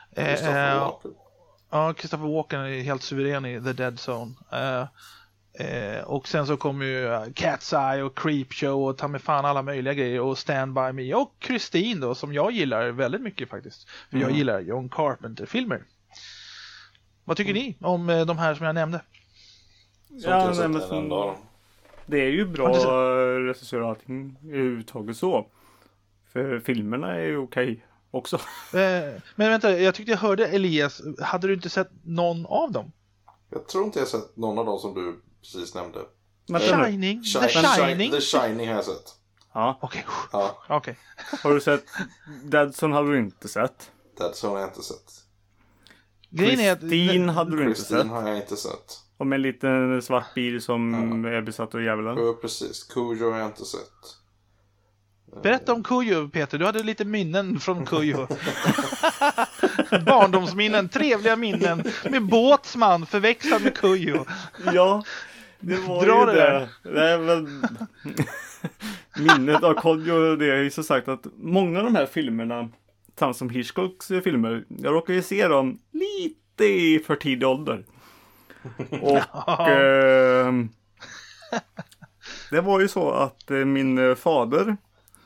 Christopher Walken är helt suverän i The Dead Zone. Och sen så kommer ju Cat's Eye och Creepshow och ta med fan alla möjliga grejer, och Stand By Me och Christine då, som jag gillar väldigt mycket faktiskt, för jag gillar John Carpenter-filmer. Vad tycker ni om de här som jag nämnde? Det är ju bra regissör och allting överhuvudtaget så. För filmerna är ju okej också. Men vänta, jag tyckte jag hörde Elias, hade du inte sett någon av dem? Jag tror inte jag har sett någon av dem som du precis nämnde. Shining? The Shining? The Shining har jag sett. Ja. Okej. Har du sett Dead Zone? Hade du inte sett. Dead Zone har jag inte sett. Christine hade du inte sett. Christine har jag inte sett. Och med en liten svart bil som är besatt av djävulen. Ja, precis. Cujo har jag inte sett. Berätta om Cujo, Peter. Du hade lite minnen från Cujo. Barndomsminnen, trevliga minnen. Med Båtsman förväxlad med Cujo. Ja, det var det. Det är väl... Minnet av Cujo, det är ju så sagt att många av de här filmerna, samt som Hitchcocks filmer, jag råkar ju se dem lite i för tidig ålder. Och det var ju så att min fader,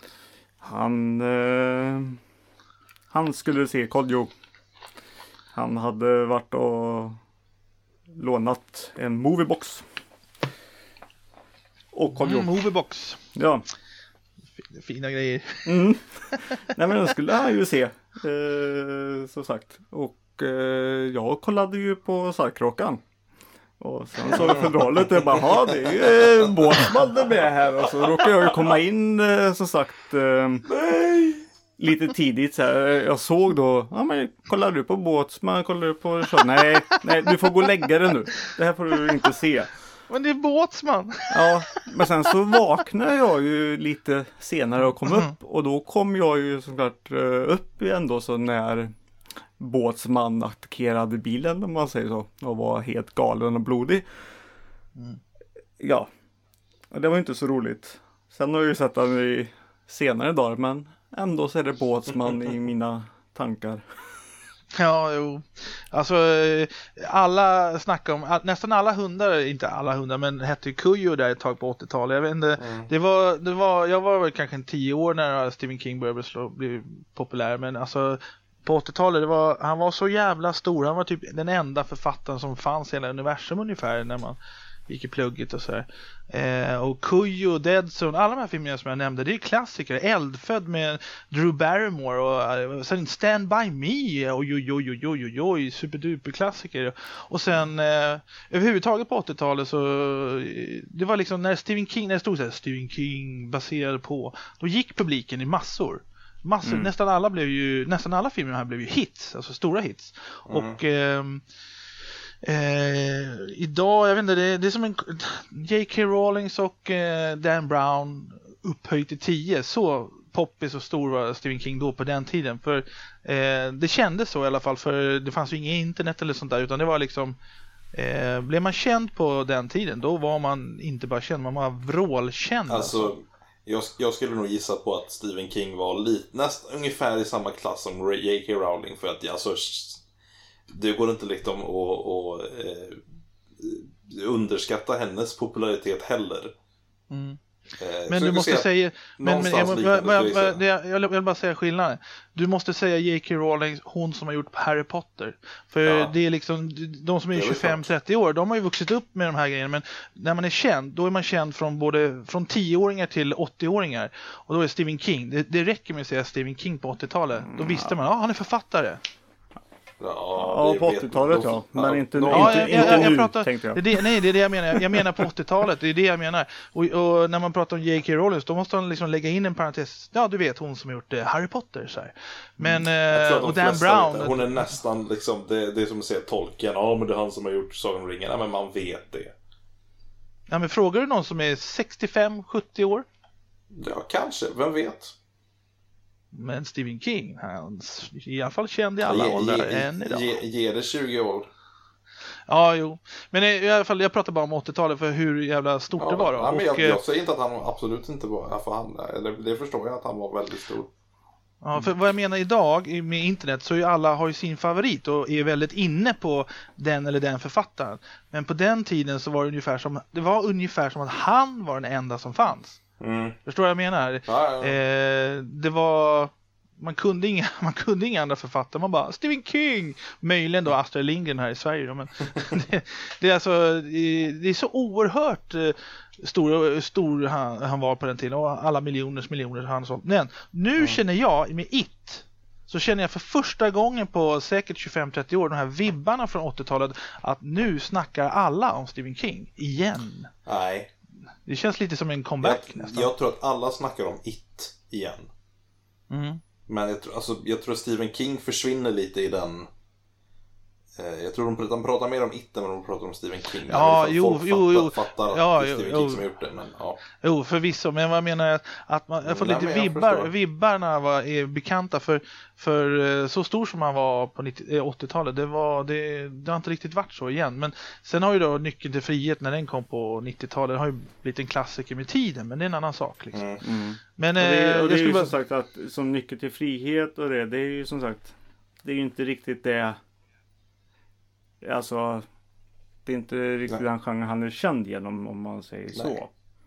han skulle se Cujo. Han hade varit och lånat en moviebox. Och Cujo. Moviebox. Ja. Fina grejer. Nej, men den skulle han ju se. Så sagt. Och jag kollade ju på Sarkråkan. Och sen så fodralet är bara, det är ju Båtsman med här. Och så råkade jag ju komma in, som sagt, lite tidigt så här. Jag såg då, men kollar du på Båtsman, kollar du på så? Nej, du får gå och lägga det nu. Det här får du inte se. Men det är Båtsman. Ja, men sen så vaknade jag ju lite senare och kom upp. Och då kom jag ju såklart upp igen då, så när Båtsman attackerade bilen, om man säger så, och var helt galen och blodig. Ja, och det var inte så roligt. Sen har jag ju sett den i senare dagar, men ändå så är det Båtsman i mina tankar. Ja, jo. Alltså alla snackar om, nästan alla hundar, inte alla hundar, men hette Cujo där ett tag på 80-talet. Jag vet inte, jag var väl kanske 10 år när Stephen King började bli populär, men alltså på 80-talet, han var så jävla stor. Han var typ den enda författaren som fanns i hela universum ungefär när man gick i plugget och så här. Och Cujo, Dead Zone, alla de här filmerna som jag nämnde, det är klassiker. Eldfödd med Drew Barrymore och sen Stand By Me, oj, superduper klassiker. Och sen överhuvudtaget på 80-talet så det var liksom när det stod så här, Stephen King baserad på, då gick publiken i massor. Nästan alla filmer här blev ju hits, alltså stora hits. Och idag, jag vet inte, det är som en J.K. Rowling och Dan Brown upphöjt till 10. Så poppis och stor var Stephen King då på den tiden. För det kändes så i alla fall, för det fanns ju inget internet eller sånt där, utan det var liksom blev man känd på den tiden, då var man inte bara känd, man var vrålkänd. Alltså jag skulle nog gissa på att Stephen King var nästan ungefär i samma klass som J.K. Rowling, för att alltså, det går inte liksom att underskatta hennes popularitet heller. Men du måste säga, jag vill bara säga skillnaden. Du måste säga J.K. Rowling, hon som har gjort Harry Potter. För det är liksom, de som är 25-30 år, de har ju vuxit upp med de här grejerna. Men när man är känd, då är man känd från 10-åringar till 80-åringar. Och då är Stephen King, det räcker med att säga Stephen King på 80-talet. Då visste man, han är författare. Ja, på 80-talet ja. Men inte nu, tänkte jag. Det är det jag menar. Jag menar på 80-talet, det är det jag menar. Och när man pratar om J.K. Rowling, då måste man liksom lägga in en parentes. Ja, du vet, hon som har gjort Harry Potter så här. Men och Dan Brown. Hon är nästan liksom, det är som att säga Tolkien. Ja, men det är han som har gjort Sagan om ringen. Ja, men man vet det. Ja, men frågar du någon som är 65-70 år? Ja, kanske. Vem vet? Men Stephen King, han är i alla fall känd i alla åldrar än idag. Ge det 20 år. Ja, jo. Men i alla fall, jag pratar bara om 80-talet för hur jävla stort det var då. Ja, men jag säger inte att han absolut inte var, för han, eller det förstår jag att han var väldigt stor. Ja, för vad jag menar idag med internet så är ju alla har ju sin favorit och är väldigt inne på den eller den författaren. Men på den tiden så var det ungefär som att han var den enda som fanns. Förstår vad jag menar? Ja. Det var man kunde inga andra författare, man bara Stephen King, möjligen då Astrid Lindgren här i Sverige då, men det är alltså det är så oerhört stor han var på den tiden och alla miljoner han så. Men nu känner jag med så känner jag för första gången på säkert 25-30 år de här vibbarna från 80-talet att nu snackar alla om Stephen King igen. Nej. Det känns lite som en comeback nästan. Jag tror att alla snackar om It igen. Men jag tror att Stephen King försvinner lite i den. Jag tror de pratar mer om It än vad de pratar om Stephen King. Ja, Fattar att det är Stephen King som har gjort det. Men, ja. Jo, förvisso. Men vad menar jag? Att jag får lite vibbarna är bekanta för så stor som han var på 80-talet. Det har inte riktigt varit så igen. Men sen har ju då Nyckeln till frihet när den kom på 90-talet. Det har ju blivit en klassiker med tiden. Men det är en annan sak liksom. Men, det är ju som sagt att som Nyckeln till frihet och det är ju som sagt, det är ju inte riktigt det. Alltså, det är inte riktigt den genren han är känd genom, om man säger så.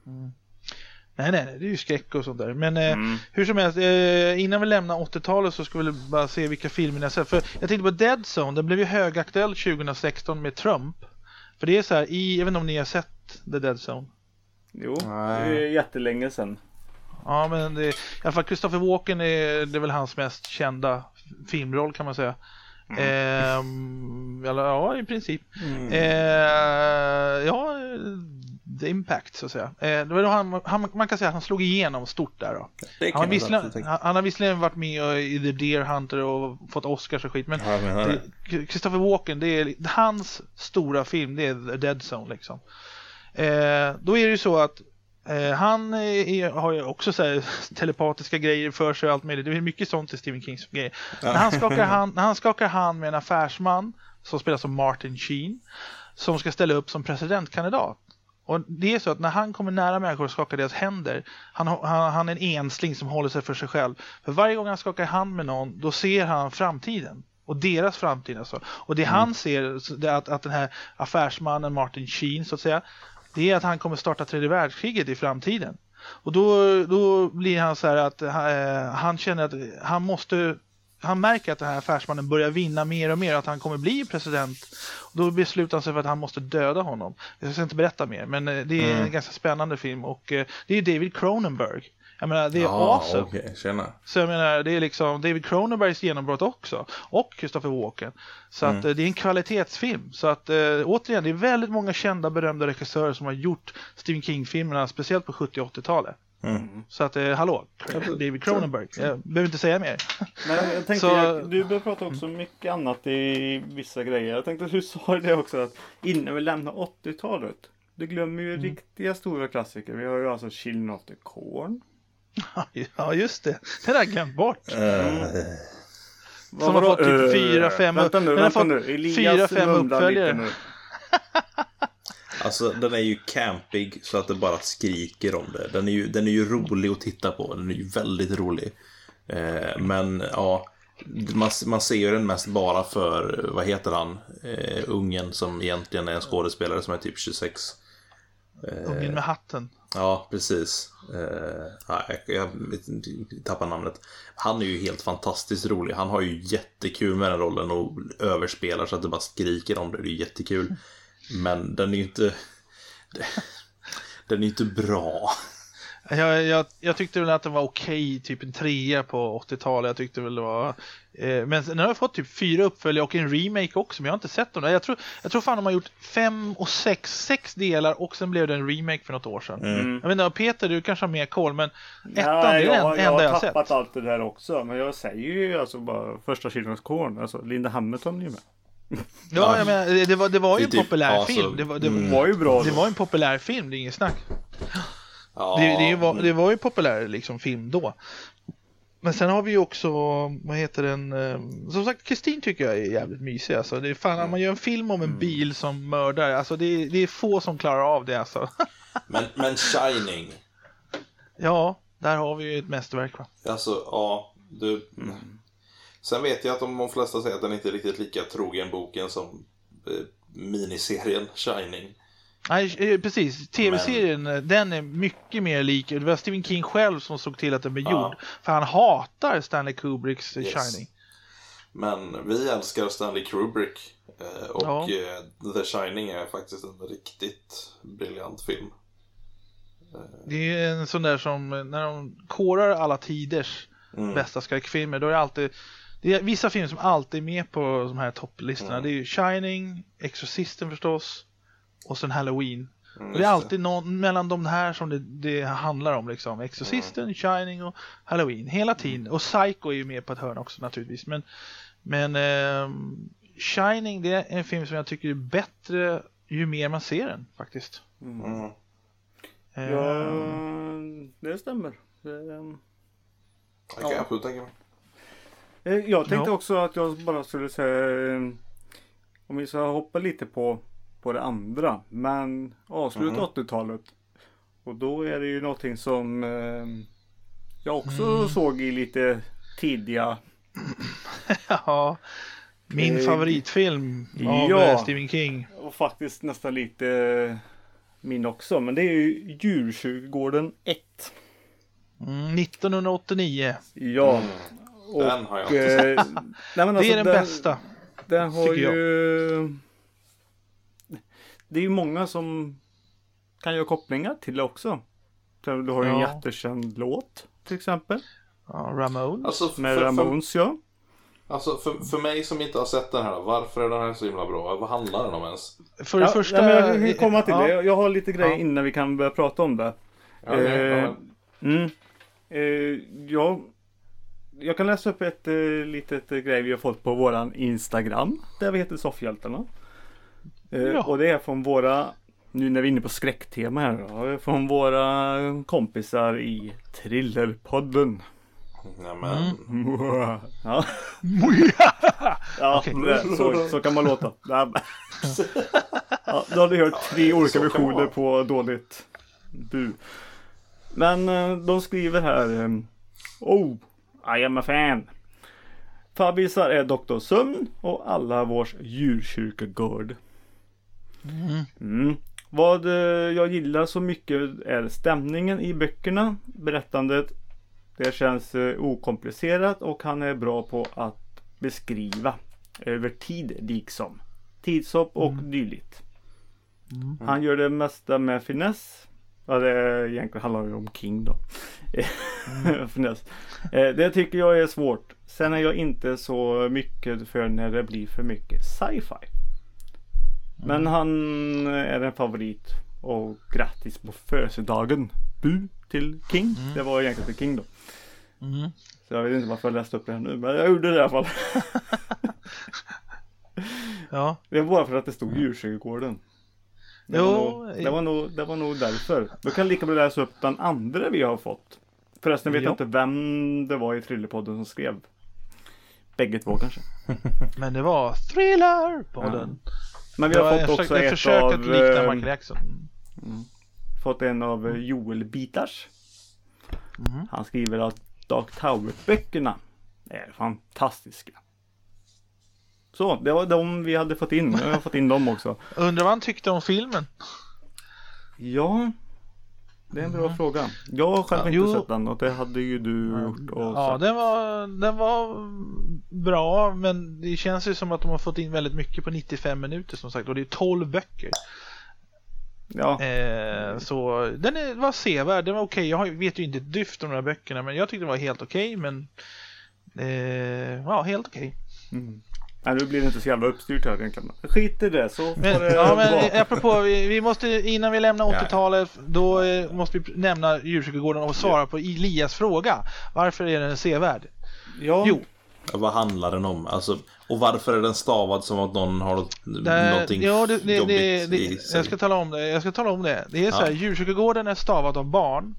Nej, det är ju skräck och sånt där. Men hur som helst, innan vi lämnar 80-talet så ska vi bara se vilka filmer jag sett. För jag tänkte på Dead Zone, den blev ju högaktuell 2016 med Trump. För det är så här, jag vet inte om ni har sett The Dead Zone. Jo, det är jättelänge sedan. Ja, men i alla fall Christopher Walken det är väl hans mest kända filmroll kan man säga. Ja, i princip. The Impact så att säga. Det var då man kan säga att han slog igenom stort där då. Han har visserligen varit med i The Deer Hunter och fått Oscars och skit, men Christopher Walken, det är hans stora film, det är The Dead Zone liksom. Då är det ju så att han har ju också så här telepatiska grejer för sig och allt möjligt. Det är mycket sånt i Stephen Kings grejer. När han skakar hand med en affärsman som spelas som Martin Sheen som ska ställa upp som presidentkandidat. Och det är så att när han kommer nära människor och skakar deras händer, han är en ensling som håller sig för sig själv. För varje gång han skakar hand med någon, då ser han framtiden. Och deras framtid alltså. Och det han ser, det att den här affärsmannen Martin Sheen så att säga, det är att han kommer starta 3:e världskriget i framtiden. Och då blir han så här att han känner att han märker att den här affärsmannen börjar vinna mer och mer, att han kommer bli president. Och då beslutar han sig för att han måste döda honom. Jag ska inte berätta mer, men det är en ganska spännande film. Och det är David Cronenberg. Jag menar, det är awesome. Okay, tjena. Så jag menar, det är liksom David Cronenbergs genombrott också. Och Christopher Walken. Så att det är en kvalitetsfilm. Så att återigen, det är väldigt många kända, berömda regissörer som har gjort Stephen King-filmerna, speciellt på 70- och 80-talet. Så att, hallå, David Cronenberg. Jag behöver inte säga mer. Men jag tänkte, du börjar prata också mycket annat i vissa grejer. Jag tänkte att du sa det också, att innan vi lämnar 80-talet, du glömmer ju riktiga stora klassiker. Vi har ju alltså Children of the Corn. Ja, just det. Det har jag glömt bort. Som har fått typ 4-5 uppföljare. Alltså, den är ju campig så att det bara skriker om det. Den är ju rolig att titta på. Den är ju väldigt rolig. Men ja, man ser ju den mest bara för, vad heter han? Ungen som egentligen är en skådespelare som är typ 26. Ungen med hatten. Ja, precis. Jag tappar namnet. Han är ju helt fantastiskt rolig. Han har ju jättekul med den rollen och överspelar så att det bara skriker om det. Det är jättekul. Men den är ju inte bra. Jag tyckte väl att det var okej, typ en 3 på 80-talet. Jag tyckte väl det var... men nu har jag fått typ 4 uppföljare och en remake också, men jag har inte sett dem. Jag tror fan de har gjort 5 och 6 delar och sen blev det en remake för något år sedan. Jag vet inte, Peter, du kanske har mer koll, men ettan, det är den enda jag har sett. Jag har tappat allt det där också, men jag säger ju alltså bara första Children's Corn, alltså Linda Hamilton är ju med. Ja, jag menar, det var ju en typ populär awesome. film. Det var ju bra. Det var en populär film, det är inget snack. Ja. Det var ju populär liksom film då. Men sen har vi ju också, vad heter den, som sagt, Kristin tycker jag är jävligt mysig alltså. Det är fan, man gör en film om en bil som mördar, alltså det är få som klarar av det alltså. Men Shining. Ja, där har vi ju ett mästerverk, va? Alltså, ja, Sen vet jag att de flesta säger att den inte är riktigt lika trogen boken som miniserien Shining. Nej, precis. TV-serien, den är mycket mer lik. Det var Stephen King själv som såg till att den blev gjord. För han hatar Stanley Kubricks Shining. Men vi älskar Stanley Kubrick. Och The Shining är faktiskt en riktigt briljant film. Det är en sån där som, när de kårar alla tiders bästa skräckfilmer, då är det alltid... Det är vissa filmer som alltid är med på de här topplistorna. Det är ju Shining, Exorcisten förstås, och sen Halloween. Och det är alltid någon mellan de här som det handlar om liksom. Exorcisten, Shining och Halloween. Hela tiden. Och Psycho är ju med på ett hörn också naturligtvis. Men Shining, det är en film som jag tycker är bättre ju mer man ser den faktiskt. Ja, det stämmer. Jag kan absolut tänka mig. Jag tänkte också att jag bara skulle säga, om vi ska hoppa lite på det andra, men avsluta 80-talet. Och då är det ju någonting som jag också såg i lite tidiga... Ja, min favoritfilm av Stephen King. Och faktiskt nästan lite min också, men det är ju Djurkyrkogården 1. 1989. Ja. Och, den har jag inte sett. Nej, men det är den bästa. Den har ju... Det är ju många som kan göra kopplingar till det också. Du har ju en jättekänd låt till exempel. Ja, Ramones. Alltså, med Ramones, ja. Alltså för mig som inte har sett den här, varför är den här så himla bra? Vad handlar den om ens? För det första... Nej, men jag vill komma till det. Jag har lite grejer innan vi kan börja prata om det. Jag kan läsa upp ett litet grej vi har fått på våran Instagram. Där vi heter Soffhjältarna. Och det är från våra, nu när vi är inne på skräcktema här, från våra kompisar i Thrillerpodden. Nämen. Ja. Så kan man låta. Ja, då har du hört 3 olika versioner på dåligt bu. Men de skriver här: I am a fan. Fabbisar är Dr. Sömn och alla vårs djurkyrkogård. Vad jag gillar så mycket är stämningen i böckerna, berättandet. Det känns okomplicerat och han är bra på att beskriva över tid liksom. Tidshopp och dylikt. Han gör det mesta med finess. Ja, det egentligen handlar ju om King då. Finess. Det tycker jag är svårt. Sen är jag inte så mycket för när det blir för mycket sci-fi. Men han är en favorit. Och grattis på födelsedagen. Bu till King. Det var egentligen till King då. Så jag vet inte varför jag läste upp det här nu. Men jag gjorde det i alla fall. Ja. Det var bara för att det stod Djurkyrkogården. Det var nog därför. Då kan lika bra läsa upp den andra vi har fått. Förresten vet jag inte vem det var i Thrillerpodden som skrev. Bägge två kanske. Men det var Thrillerpodden. Ja. Men vi har fått också ett av... att likna Michael Jackson. Fått en av Joel Bitars. Han skriver att Dark Tower-böckerna är fantastiska. Så, det var de vi hade fått in. Jag har fått in dem också. Undrar vad han tyckte om filmen? Ja, det är en bra fråga. Jag har själv inte sett den och det hade ju du gjort. Ja, den var bra, men det känns ju som att de har fått in väldigt mycket på 95 minuter som sagt. Och det är 12 böcker. Ja. Så den var sevärd, den var okej. Jag vet ju inte ett dyft om de här böckerna, men jag tyckte det var helt okej. Men ja, helt okej. Nej, nu blir det inte så jävla uppstyrt här egentligen. Skit i det, så får det men apropå, vi måste, innan vi lämnar 80-talet, då måste vi nämna Djurkyrkogården och svara på Elias fråga. Varför är den sevärd? Ja. Jo. Vad handlar den om? Alltså, och varför är den stavad som att någon har någonting jobbigt i sig? Jag ska tala om det. Det är så här, Djurkyrkogården är stavat av barn.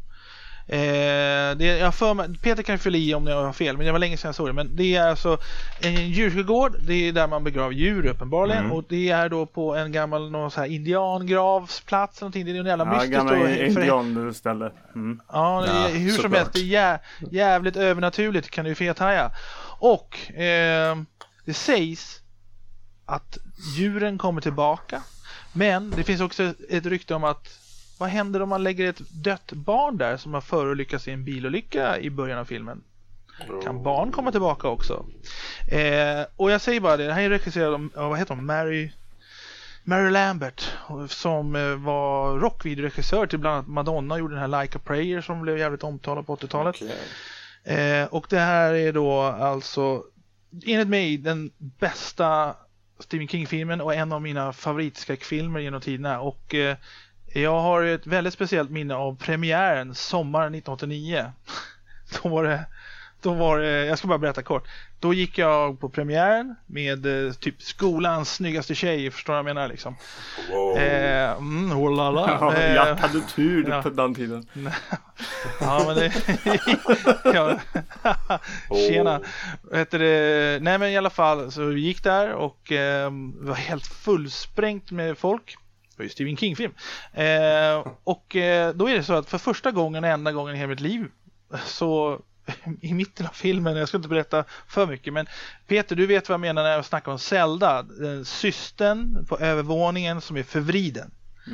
Peter kan fylla i om jag har fel, men det var länge sedan jag såg det. Men det är alltså en djurkyrkogård, det är där man begraver djur uppenbarligen. Och det är då på en gammal någon så här indiangravsplats eller någonting. Det är en jävla mystiskt gammal indianställe. Ja, hur som helst, det är jävligt övernaturligt, kan du fethaja. Och det sägs att djuren kommer tillbaka. Men det finns också ett rykte om att vad händer om man lägger ett dött barn där som har förolyckats i en bilolycka i början av filmen? Kan barn komma tillbaka också? Och jag säger bara det här är regisserad av, vad heter hon? Mary Lambert, som var rockvideoregissör till bland annat Madonna, gjorde den här Like a Prayer som blev jävligt omtalad på 80-talet. Okay. Och det här är då alltså enligt mig den bästa Stephen King-filmen och en av mina favoritskräckfilmer genom tiderna. Och jag har ett väldigt speciellt minne av premiären sommaren 1989. Då var det, jag ska bara berätta kort. Då gick jag på premiären med typ skolans snyggaste tjej, förstår jag menar liksom. Wow. Jag hade tur på den tiden. Ja, men det tjena. Nej, men i alla fall så vi gick där och var helt fullsprängt med folk. Det var ju Stephen King-film. Och då är det så att för första gången och enda gången i hela mitt liv så i mitten av filmen, jag ska inte berätta för mycket, men Peter, du vet vad jag menar när jag snackar om Zelda, den systern på övervåningen som är förvriden.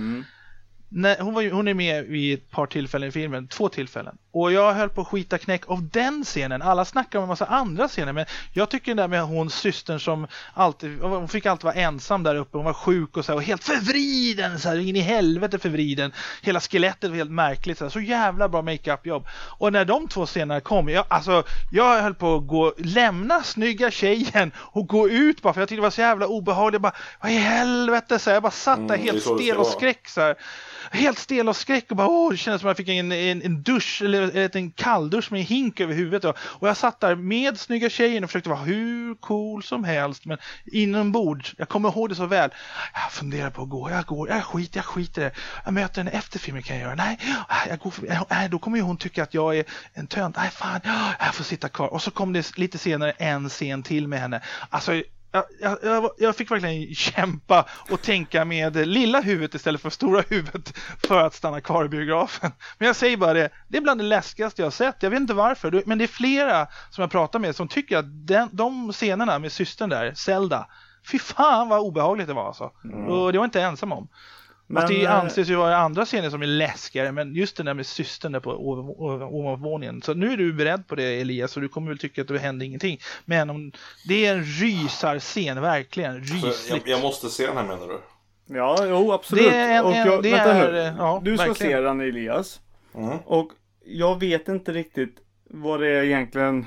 Hon är med vid ett par tillfällen i filmen, 2 tillfällen. Och jag höll på att skita knäck av den scenen. Alla snackar om en massa andra scener, men jag tycker det där med hon systern som hon fick alltid vara ensam där uppe. Hon var sjuk och så här, och helt förvriden så här, in i helvete förvriden. Hela skelettet var helt märkligt så jävla bra make-up-jobb. Och när de 2 scenerna kom, jag höll på att lämna snygga tjejen och gå ut bara för jag tyckte det var så jävla obehagligt. Bara, vad i helvete, så här, jag bara satt där helt stel och skräck så här. Helt stel och skräck och bara det kändes som att jag fick en dusch eller en kalldusch med en hink över huvudet och jag satt där med snygga tjejen och försökte vara hur cool som helst, men inombords, jag kommer ihåg det så väl, jag funderar på att gå, jag skiter det, jag möter henne efter filmen, kan jag göra, nej, jag går förbi, då kommer ju hon tycka att jag är en tönt, nej fan, jag får sitta kvar, och så kom det lite senare en scen till med henne, alltså jag fick verkligen kämpa och tänka med lilla huvudet istället för stora huvudet för att stanna kvar i biografen. Men jag säger bara det är bland det läskigaste jag har sett. Jag vet inte varför, men det är flera som jag pratar med som tycker att de scenerna med systern där, Zelda, fy fan vad obehagligt det var alltså. Och det var inte ensam om. Men det anses ju vara andra scener som är läskigare, men just den där med systern där på ovanvåningen. Så nu är du beredd på det, Elias, och du kommer väl tycka att det händer ingenting. Men om det är en rysarscen, verkligen rysligt. Jag måste se den här, menar du? Ja, jo, absolut. Du ska se den, Elias. Och jag vet inte riktigt vad det är egentligen.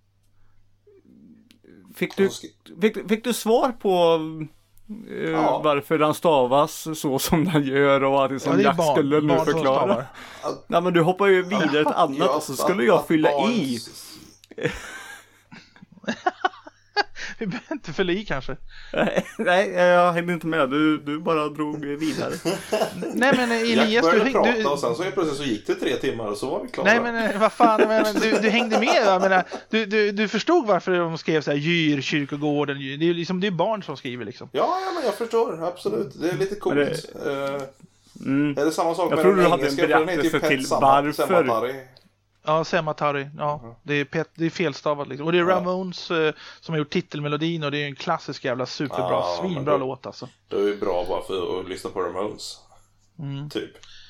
Fick du svar på varför den stavas så som den gör och vad det som Jack skulle nu förklara? Nej, men du hoppar ju vidare ett annat och så skulle jag fylla i. Vi behöver inte fylla i kanske. Nej, jag hängde inte med. Du bara drog vidare. Nej, men Elias, jag började prata och sen så plötsligt så gick det 3 timmar och så var vi klara. Nej, men vad fan, du hängde med. Jag menar, du förstod varför de skrev så här Djurkyrkogården. Det är barn som skriver liksom. Ja, men jag förstår, absolut. Det är lite coolt. Är det samma sak jag med tror den du hade en berättelse till varför. Ja, Sematari. Ja, det är felstavat liksom. Och det är Ramones som har gjort titelmelodin, och det är en klassisk jävla superbra, svinbra låt alltså. Det är ju bra bara för att lyssna på Ramones. Typ.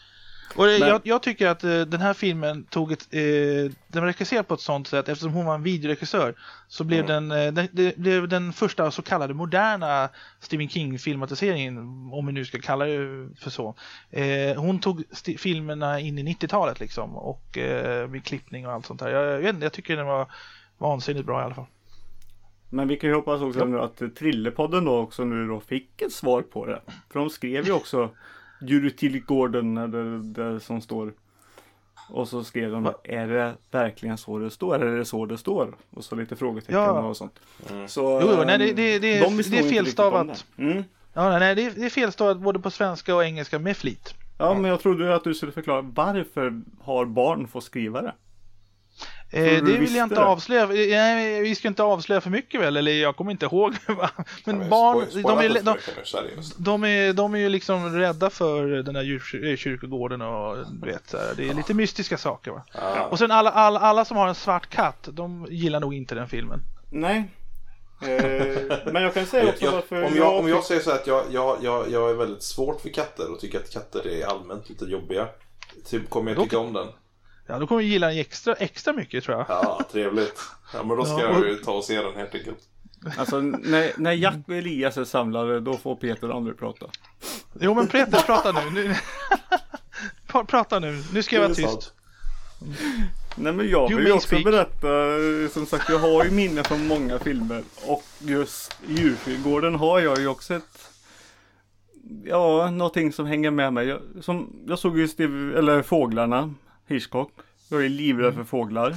Och jag tycker att den här filmen tog den var regisserad på ett sånt sätt, eftersom hon var en videoregissör, så blev det blev den första så kallade moderna Stephen King-filmatiseringen, om vi nu ska kalla det för så. Hon tog filmerna in i 90-talet liksom, och med klippning och allt sånt där. Jag tycker den var vansinnigt bra i alla fall. Men vi kan ju hoppas också nu att Trillepodden då också nu då fick ett svar på det. För de skrev ju också Judith Gordon eller det som står. Och så skrev de, är det verkligen så det står? Eller är det så det står? Och så lite frågetecken och sånt. Så nej, det är felstavat. Ja, nej, det är felstavat både på svenska och engelska med flit. Ja, men jag trodde att du skulle förklara varför har barn fått skriva det? Det vill jag inte avslöja. Vi ska inte avslöja för mycket väl, eller jag kommer inte ihåg. Men barn, de är ju liksom rädda för den här kyrkogården och vet, det är lite mystiska saker, va? Och sen alla som har en svart katt, de gillar nog inte den filmen. Nej. Men jag kan säga också varför om jag säger så att jag är väldigt svårt för katter och tycker att katter är allmänt lite jobbiga, typ kommer jag tycka om den. Ja, då kommer vi gilla den extra mycket, tror jag. Ja, trevligt. Ja, men då ska jag ju ta och se den helt enkelt. Alltså, när Jack och Elias är samlade, då får Peter aldrig prata. Jo, men Peter, prata nu. Prata nu. Nu ska jag vara tyst. Nej, men jag vill ju också berätta, som sagt, jag har ju minne från många filmer. Och just Djurgården har jag ju också ett... Ja, någonting som hänger med mig. Jag såg just Fåglarna. Hitchcock. Jag är livrädd för fåglar.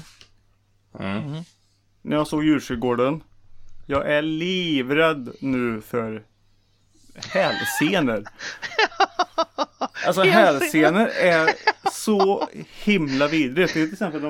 När jag såg Djurgården. Jag är livrädd nu för hälsenor. Alltså hälsenor är så himla vidrigt. Det är till exempel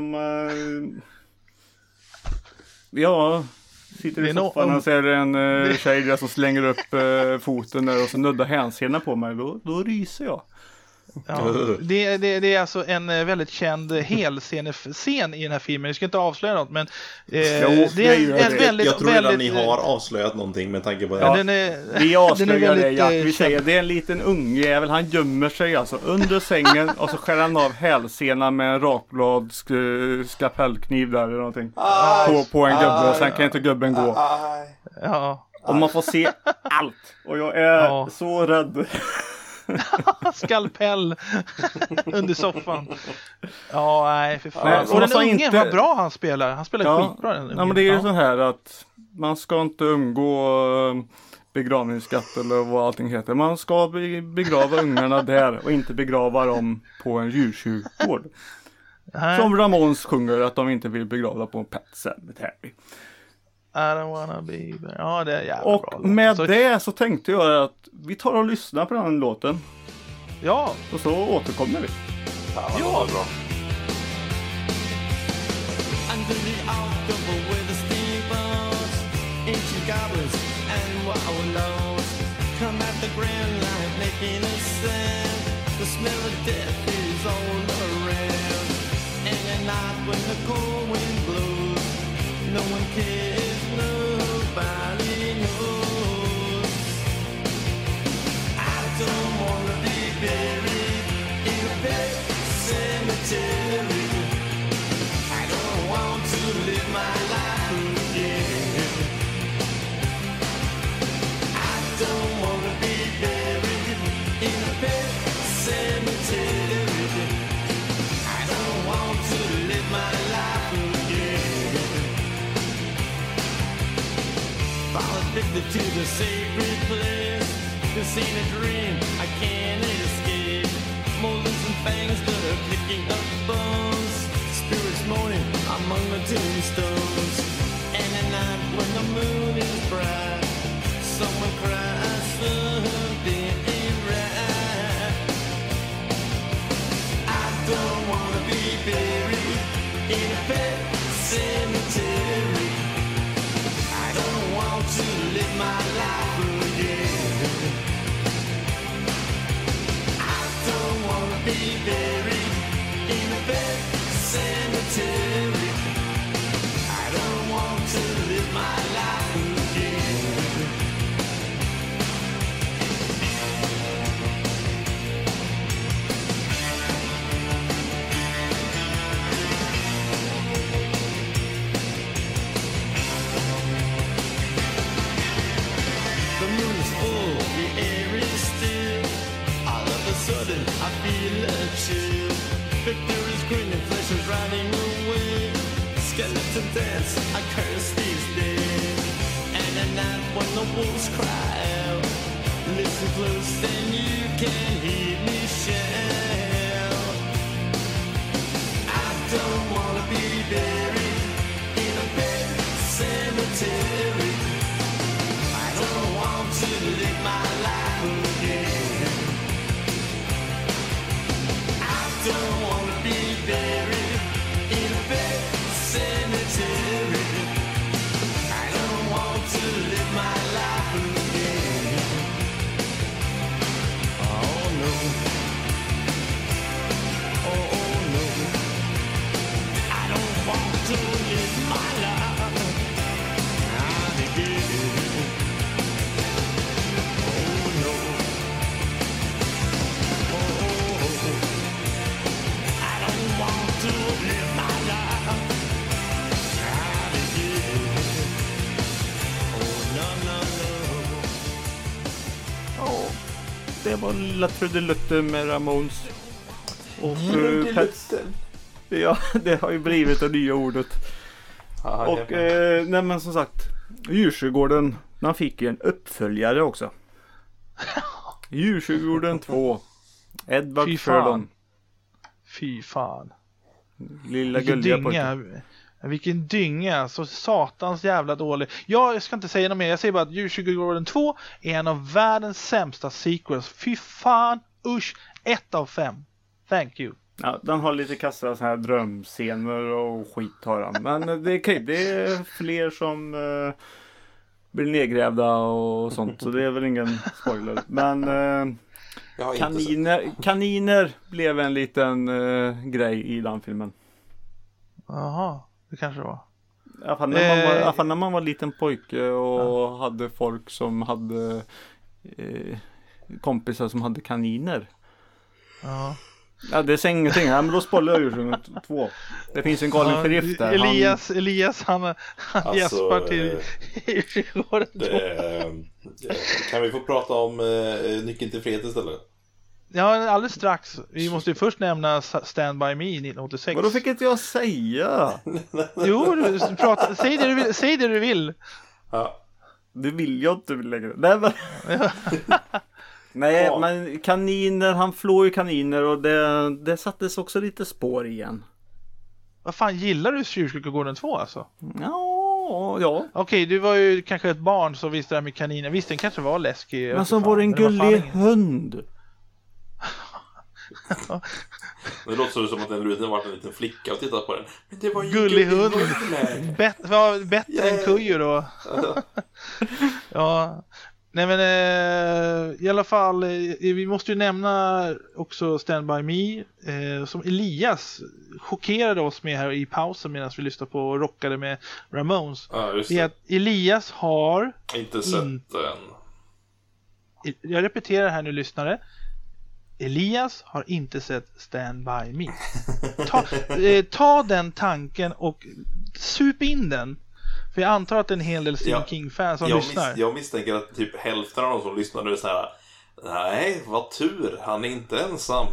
sitter i soffan och ser en tjej där som slänger upp foten där och så nuddar hälsenorna på mig. Då ryser jag. Ja, det är alltså en väldigt känd helscen i den här filmen. Jag ska inte avslöja något, men det är en väldigt... Jag tror redan ni har avslöjat någonting med tanke på det. Ja, vi avslöjar det, Jack. Vi säger det är en liten ungjävel. Han gömmer sig alltså under sängen och så skär han av hälsenan med en rakblad skapellkniv där eller någonting. På en gubbe och sen kan inte gubben gå. Ja. Och man får se allt. Och jag är så rädd. Skalpell under soffan. Ja, nej, för fan. Och den ungen, vad bra han spelar. Han spelar skitbra, den ungen. Ja, men det är ju så här att man ska inte umgå begravningsskatt eller vad allting heter. Man ska begrava ungarna där och inte begrava dem på en djurkyrkogård. Som Ramones sjunger att de inte vill begrava på en Pet Cemetery. I don't wanna be there. Ja, det är jävla och bra. Och med det så tänkte jag att vi tar och lyssnar på den låten. Ja. Och så återkommer vi. Ja, bra. Under the October with the steamboats, ancient goblins and wallows come at the grand line making a sound. The smell of death is all around. And at night when the cold wind blows, no one cares, nobody knows. I don't wanna be buried in a pet cemetery. I don't want to live my life again. I don't wanna be buried in a pet cemetery. I don't want to live my life again. Fall addicted to the sacred place. This ain't a dream, I can't escape. Molars and fangs that are picking up bones. Spirits moaning among the tombstones. And at night when the moon is bright, someone cries something ain't right. I don't wanna be buried in a pet cemetery. I don't want to live my life again. I don't wanna be buried in a pet cemetery. I don't want to live my life again. Victory's grinning, flesh is riding away. Skeleton dance, I curse these days. And at night when the wolves cry out, listen close, then you can hear me shout. I don't wanna be buried in a big cemetery. I don't want to live my life again. I don't wanna be buried in a big cemetery. I don't want to live my life again. Oh no. Oh no. I don't want to live my life again. Oh no. Oh, I don't want to live my life again. Oh no, no, no. Ja, det var lilla trudelutten med Ramones. Och ja, det har ju blivit det nya ordet. Aha, Och nej, men som sagt, Djurträdgården, den fick ju en uppföljare också. Djurträdgården 2. Edward Fy fan. Furlong. Fy fan. Lilla Vilken gulliga dynga. pojken. Vilken dynga. Så satans jävla dålig. Jag ska inte säga något mer. Jag säger bara att Djurträdgården 2 är en av världens sämsta sequels. Fy fan. Usch. 1 av 5. Thank you. Ja, den har lite kassa så här drömscener och skit har den. Men det är okej. Det är fler som blir nedgrävda och sånt. Så det är väl ingen spoiler. Men Jag har inte sett. kaniner blev en liten grej i den filmen. Jaha. Det kanske det var. I alla fall när man var liten pojke och hade folk som hade kompisar som hade kaniner. Ja. Ja, det säger ingenting. Ja, men då spoilar jag ju 2. Det finns en galen sheriff där. Elias han Alltså, gäspar till Djurträdgården 2. Kan vi få prata om Nyckeln till fred istället? Ja, alldeles strax. Vi måste ju först nämna Stand By Me 1986. Vadå fick inte jag säga? Jo, säg det du vill. Ja. Det vill jag inte längre. Nej, men... Nej, men kaniner, han flår ju kaniner och det sattes också lite spår igen. Vad fan, gillar du Djurträdgården 2 alltså? Ja. Okej, du var ju kanske ett barn så visste det här med kaniner. Visst, den kanske var läskig. Men så var det en gullig hund. Det låter så som att den luden var en liten flicka och tittade på den. Men det var ju gullig hund. med. Bättre än kujor då. Ja. Nej men i alla fall vi måste ju nämna också Stand By Me som Elias chockerade oss med här i pausen medan vi lyssnade på och rockade med Ramones. Ja, just det är att Elias har inte sett den. Jag repeterar här nu lyssnare. Elias har inte sett Stand By Me. Ta den tanken och sup in den. För jag antar att det är en hel del Stephen King-fans som lyssnar. Jag misstänker att typ hälften av de som lyssnar nu är så här: nej, vad tur, han är inte ensam.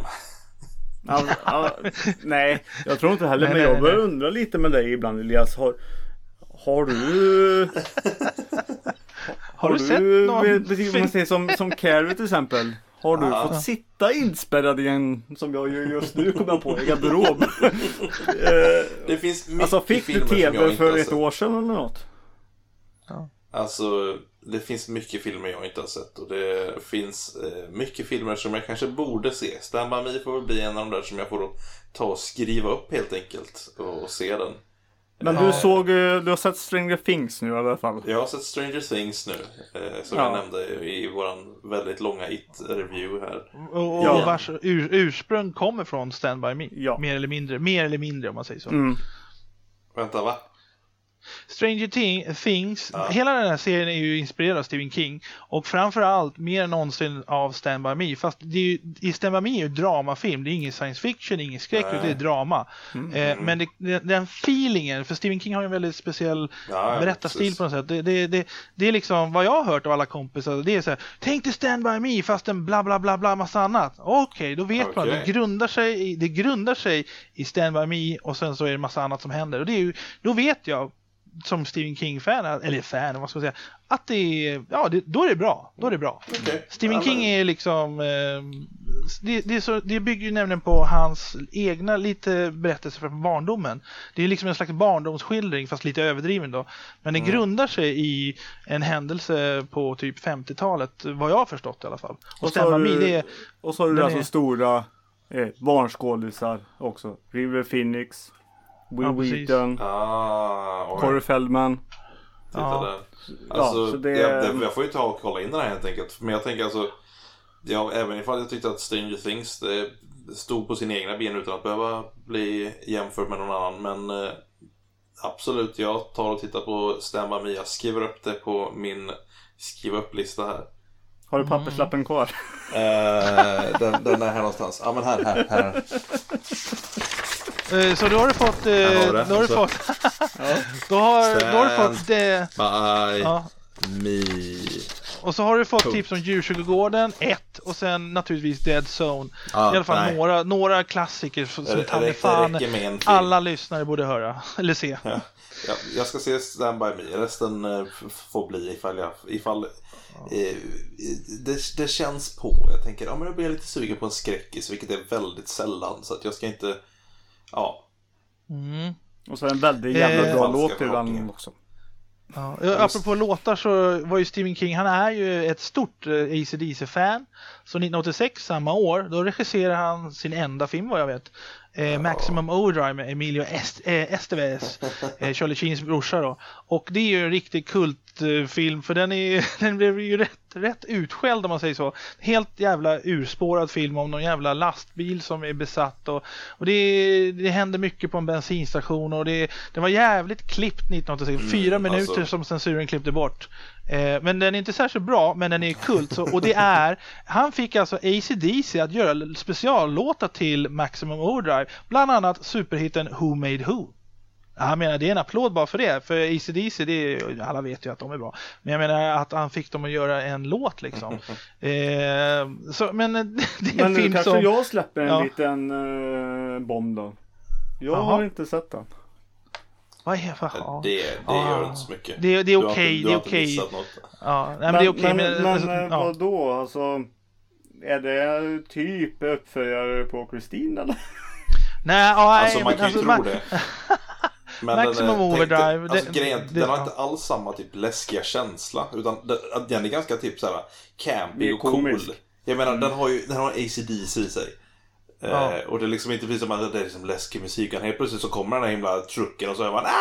Nej, jag tror inte heller. Men jag börjar undra lite med dig ibland, Elias. Har du... Har du sett någon? Som Carrie till exempel. Har du fått sitta inspärrad i en, som jag gör just nu, kommer jag på, en garderob? Det finns mycket alltså fick du tv för ett år sedan eller något? Ja. Alltså det finns mycket filmer jag inte har sett. Och det finns mycket filmer som jag kanske borde se. Stand By Me får väl bli en av de där som jag får ta och skriva upp helt enkelt och se den. Men du har sett Stranger Things nu i alla fall. Jag har sett Stranger Things nu, som jag nämnde i våran väldigt långa review här. Och vars ursprung kommer från Stand By Me. Ja. Mer eller mindre om man säger så. Vänta, va? Stranger Things, hela den här serien är ju inspirerad av Stephen King och framförallt mer än någonsin av Stand By Me. Fast det är ju, i Stand By Me är ju drramafilm, det är ingen science fiction, ingen skräck, det är drama. Men den feelingen, för Stephen King har ju en väldigt speciell berättarstil på något sätt. Det är liksom vad jag har hört av alla kompisar, det är så här: tänk dig Stand By Me fast en bla bla bla bla massa annat. Okej, då vet man, det grundar sig i Stand By Me och sen så är det massa annat som händer. Och det är ju, då vet jag som Stephen King-fan, eller fan, vad ska man säga, att det är, då är det bra. Då är det bra. Stephen King är liksom, det bygger ju nämligen på hans egna lite berättelser från barndomen. Det är liksom en slags barndomsskildring, fast lite överdriven då. Men det grundar sig i en händelse på typ 50-talet, vad jag har förstått i alla fall. Och så har du alltså stora barnskådisar också. River Phoenix, Will Wheaton, Corey Feldman. Titta där. Alltså, så jag får ju ta och kolla in den här helt enkelt. Men jag tänker alltså, även ifall jag tyckte att Stranger Things det stod på sina egna ben utan att behöva bli jämfört med någon annan. Men absolut, jag tar och tittar på Stand By Me. Jag skriver upp det på min skriva upp-lista här. Har du papperslappen kvar? Den är här någonstans. Ja, men här. Så då har du fått då har du fått det Me. Och så har du fått tips om Djurtjugogården 1 och sen naturligtvis Dead Zone. I alla fall några klassiker som fan alla lyssnare borde höra eller se. Ja. Jag ska se Stand By Me. Resten får bli ifall det känns på. Jag tänker, men jag blir lite sugen på en skräckis, vilket är väldigt sällan, så att jag ska inte Och så en väldigt jävla bra låt till den också. Apropå låtar så var ju Stephen King, han är ju ett stort AC/DC-fan. Så 1986, samma år, då regisserade han sin enda film vad jag vet. Maximum Overdrive med Emilio Estevez, Charlie Sheens brorsa då. Och det är ju en riktig kultfilm, för den blev ju rätt utskälld om man säger så. Helt jävla urspårad film om någon jävla lastbil som är besatt och det hände mycket på en bensinstation och det var jävligt klippt 1986. 4 minuter som censuren klippte bort. Men den är inte särskilt bra, men den är kult. Och han fick alltså AC/DC att göra speciallåtar till Maximum Overdrive. Bland annat superhitten Who Made Who. Jag menar, det är en applåd bara för det. För AC/DC, alla vet ju att de är bra. Men jag menar att han fick dem att göra en låt liksom. Men det är en film kanske jag släpper en liten bomb då. Jag har inte sett den. Det gör inte så mycket. Det är okej. Det är okej. Ja, nej, men det är okej. Men vadå? Alltså, är det typ uppföljare på Christine eller? Nej, alltså man kan ju tro det. Men Maximum Overdrive. Den har inte alls samma typ läskiga känsla, utan den är ganska typ såhär campy och cool. Jag menar, den har AC/DC i sig. Och det är liksom inte precis som att det är liksom läskig musik. Helt plötsligt så kommer den här himla trucken och så är man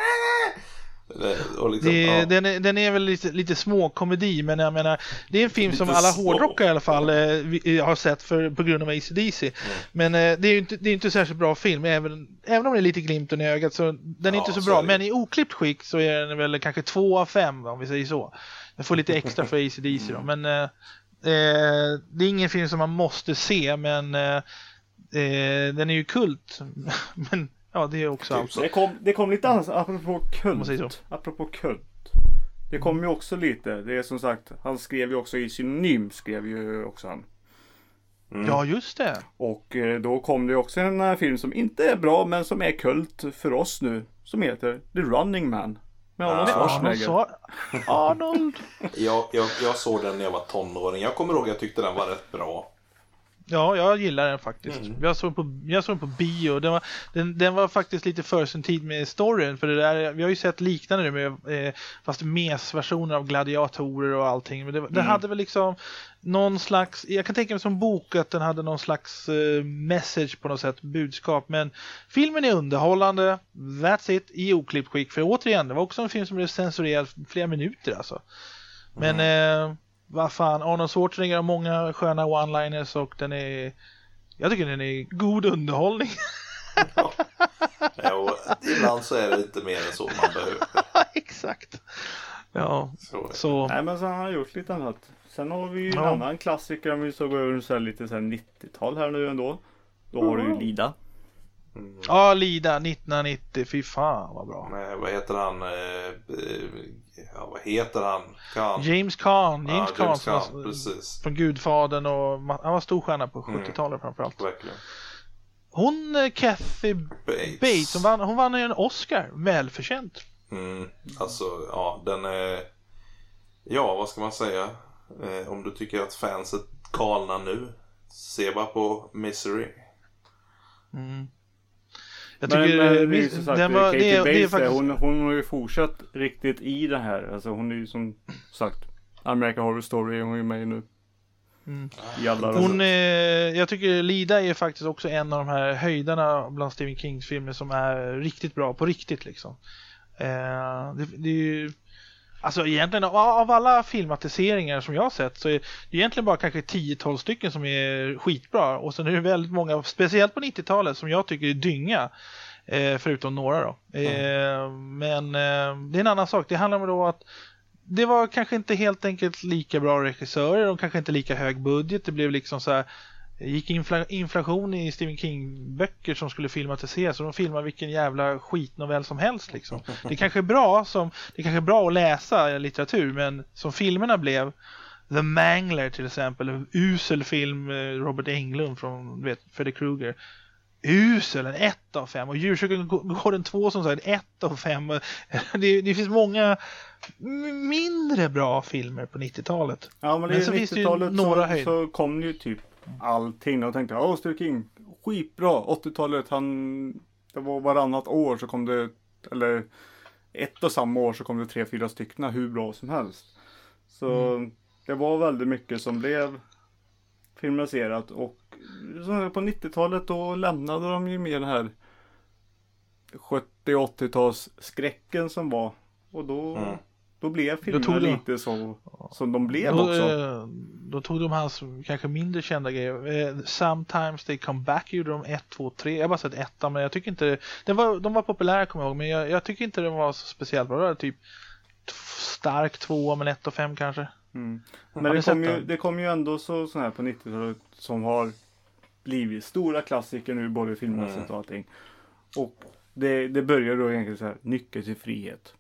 och liksom, den är väl lite små komedi, men jag menar, det är en film som alla hårdrockare i alla fall har sett på grund av AC/DC. Men det är inte särskilt bra film, även om det är lite glimten i ögat, så den är inte så bra. Men i oklippt skick så är den väl kanske 2 av 5 om vi säger så. Den får lite extra för AC/DC då. Men det är ingen film som man måste se, men den är ju kult. Men ja, det är också allt. Det kom lite annat apropå kult. Det kom ju också lite. Det är som sagt, han skrev ju också i Synonym, skrev ju också han. Ja, just det. Och då kom det också en film som inte är bra, men som är kult för oss nu, som heter The Running Man. Med Arnold Schwarzenegger. Arnold. Jag såg den när jag var tonåring. Jag kommer ihåg, jag tyckte den var rätt bra. Ja, jag gillar den faktiskt. Jag såg den på bio. Den var faktiskt lite för sin tid med storyn. För det där, vi har ju sett liknande nu med fast mes-versioner av gladiatorer och allting. Men den hade väl liksom någon slags, jag kan tänka mig som bok att den hade någon slags message på något sätt, budskap. Men filmen är underhållande. That's it, i oklippt skick. För återigen, det var också en film som blev censurerad flera minuter alltså. Men vad fan, Arnold Schwarzenegger har många sköna one-liners och jag tycker den är god underhållning. ibland så är det inte mer än så man behöver. Exakt. Ja, Så. Nej, men så han har gjort lite annat. Sen har vi ju en annan klassiker om vi så går över så här lite så här 90-tal här nu ändå. Då har du ju Lida. Ja, Lida 1990. Fy fan vad bra. Men, vad heter han? Vad heter han? James Caan. James Caan, precis. från Gudfadern och han var stor stjärna på 70-talet framförallt. Verkligen. Hon Kathy Bates hon vann ju en Oscar, välförtjänt. Alltså, ja, den är... Ja, vad ska man säga? Om du tycker att fanset galna nu, se bara på Misery. Jag tycker men sagt, den var, Katie Bates, det är faktiskt... hon har ju fortsatt riktigt i det här. Alltså hon är ju som sagt American Horror Story, hon är ju med nu. I alla jag tycker Lida är faktiskt också en av de här höjdarna bland Stephen Kings filmer som är riktigt bra på riktigt liksom. Det är ju, alltså egentligen av alla filmatiseringar som jag har sett så är det egentligen bara kanske 10-12 stycken som är skitbra, och sen är det väldigt många, speciellt på 90-talet, som jag tycker är dynga, förutom några då. Men det är en annan sak. Det handlar om då att det var kanske inte helt enkelt lika bra regissörer, och kanske inte lika hög budget. Det blev liksom så här, gick inflation i Stephen King-böcker som skulle filmatiseras, och de filmar vilken jävla skitnovell som helst liksom. Det kanske är bra att läsa litteratur, men som filmerna blev, The Mangler till exempel, en usel film, Robert Englund från Freddy Krueger, usel, en 1 av 5, och Djursöken Gården 2 som sagt 1 av 5. Det finns många mindre bra filmer på 90-talet. Ja, men så 90-talet så kom ju typ allting, och tänkte Stephen King, skitbra. 80-talet, det var varannat år så kom det, eller ett och samma år så kom det 3-4 stycken hur bra som helst. Så det var väldigt mycket som blev filmatiserat, och så på 90-talet då lämnade de ju med den här 70-80-tals skräcken som var, och då blev filmerna lite så som de blev också. Då tog de hans kanske mindre kända grejer. Sometimes They Come Back gjorde de 1, 2, 3. Jag har bara sett 1, men jag tycker inte de var populära, kommer jag ihåg, men jag tycker inte de var så speciellt bra. Det var typ stark 2, men 1 och 5 kanske. Men det kom ju ändå så här på 90-talet som har blivit stora klassiker nu, både filmmässigt och allting. Och det börjar då egentligen så här, Nyckeln till frihet.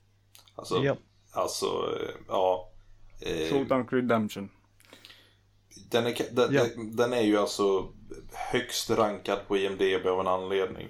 Shawshank Redemption. Den är ju alltså högst rankad på IMDb av en anledning.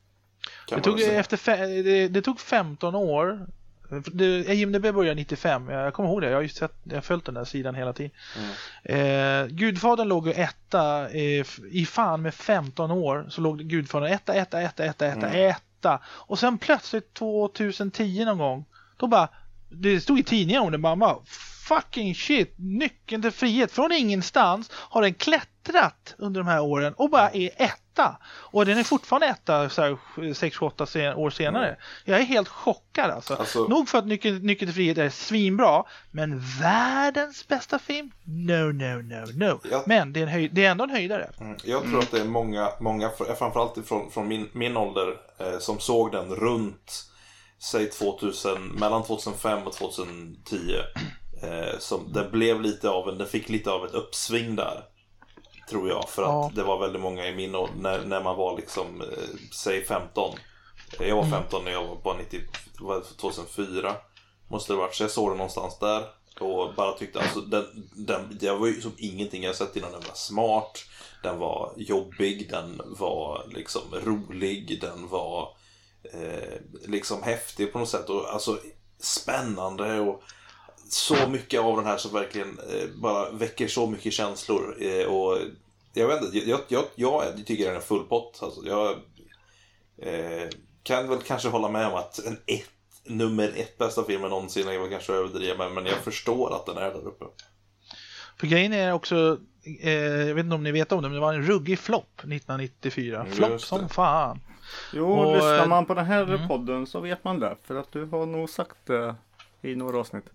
Det tog 15 år. IMDb började 95. Jag kommer ihåg det. Jag har följt den där sidan hela tiden. Gudfadern låg ju etta i fan med 15 år, så låg Gudfadern etta. Och sen plötsligt 2010 någon gång, då bara, det stod i tidningen om det, bara fucking shit, Nyckeln till frihet, från ingenstans har den klättrat under de här åren och bara är etta, och den är fortfarande etta så här 6-8 år senare. Jag är helt chockad alltså. Nog för att Nyckeln till frihet är svinbra, men världens bästa film? No. Men det är ändå en höjdare. Jag tror att det är många framförallt från min ålder som såg den runt säg mellan 2005 och 2010, som den blev den fick lite av ett uppsving där, tror jag, för att det var väldigt många i min ålder när man var liksom säg 15. Jag var 15 när jag var på 2004 måste det varit, så jag såg den någonstans där och bara tyckte alltså det var ju som ingenting jag sett innan. Den var smart, den var jobbig, den var liksom rolig, den var liksom häftig på något sätt, och alltså spännande, och så mycket av den här som verkligen bara väcker så mycket känslor, och jag vet inte, jag tycker den är full pott alltså. Jag kan väl kanske hålla med om att nummer 1 bästa filmen någonsin är väl kanske överdriva, men jag förstår att den är där uppe. För grejen är också, jag vet inte om ni vet om det, men det var en ruggig flopp 1994. Flopp som fan. Jo, lyssnar man på den här podden så vet man det, för att du har nog sagt det i några avsnitt.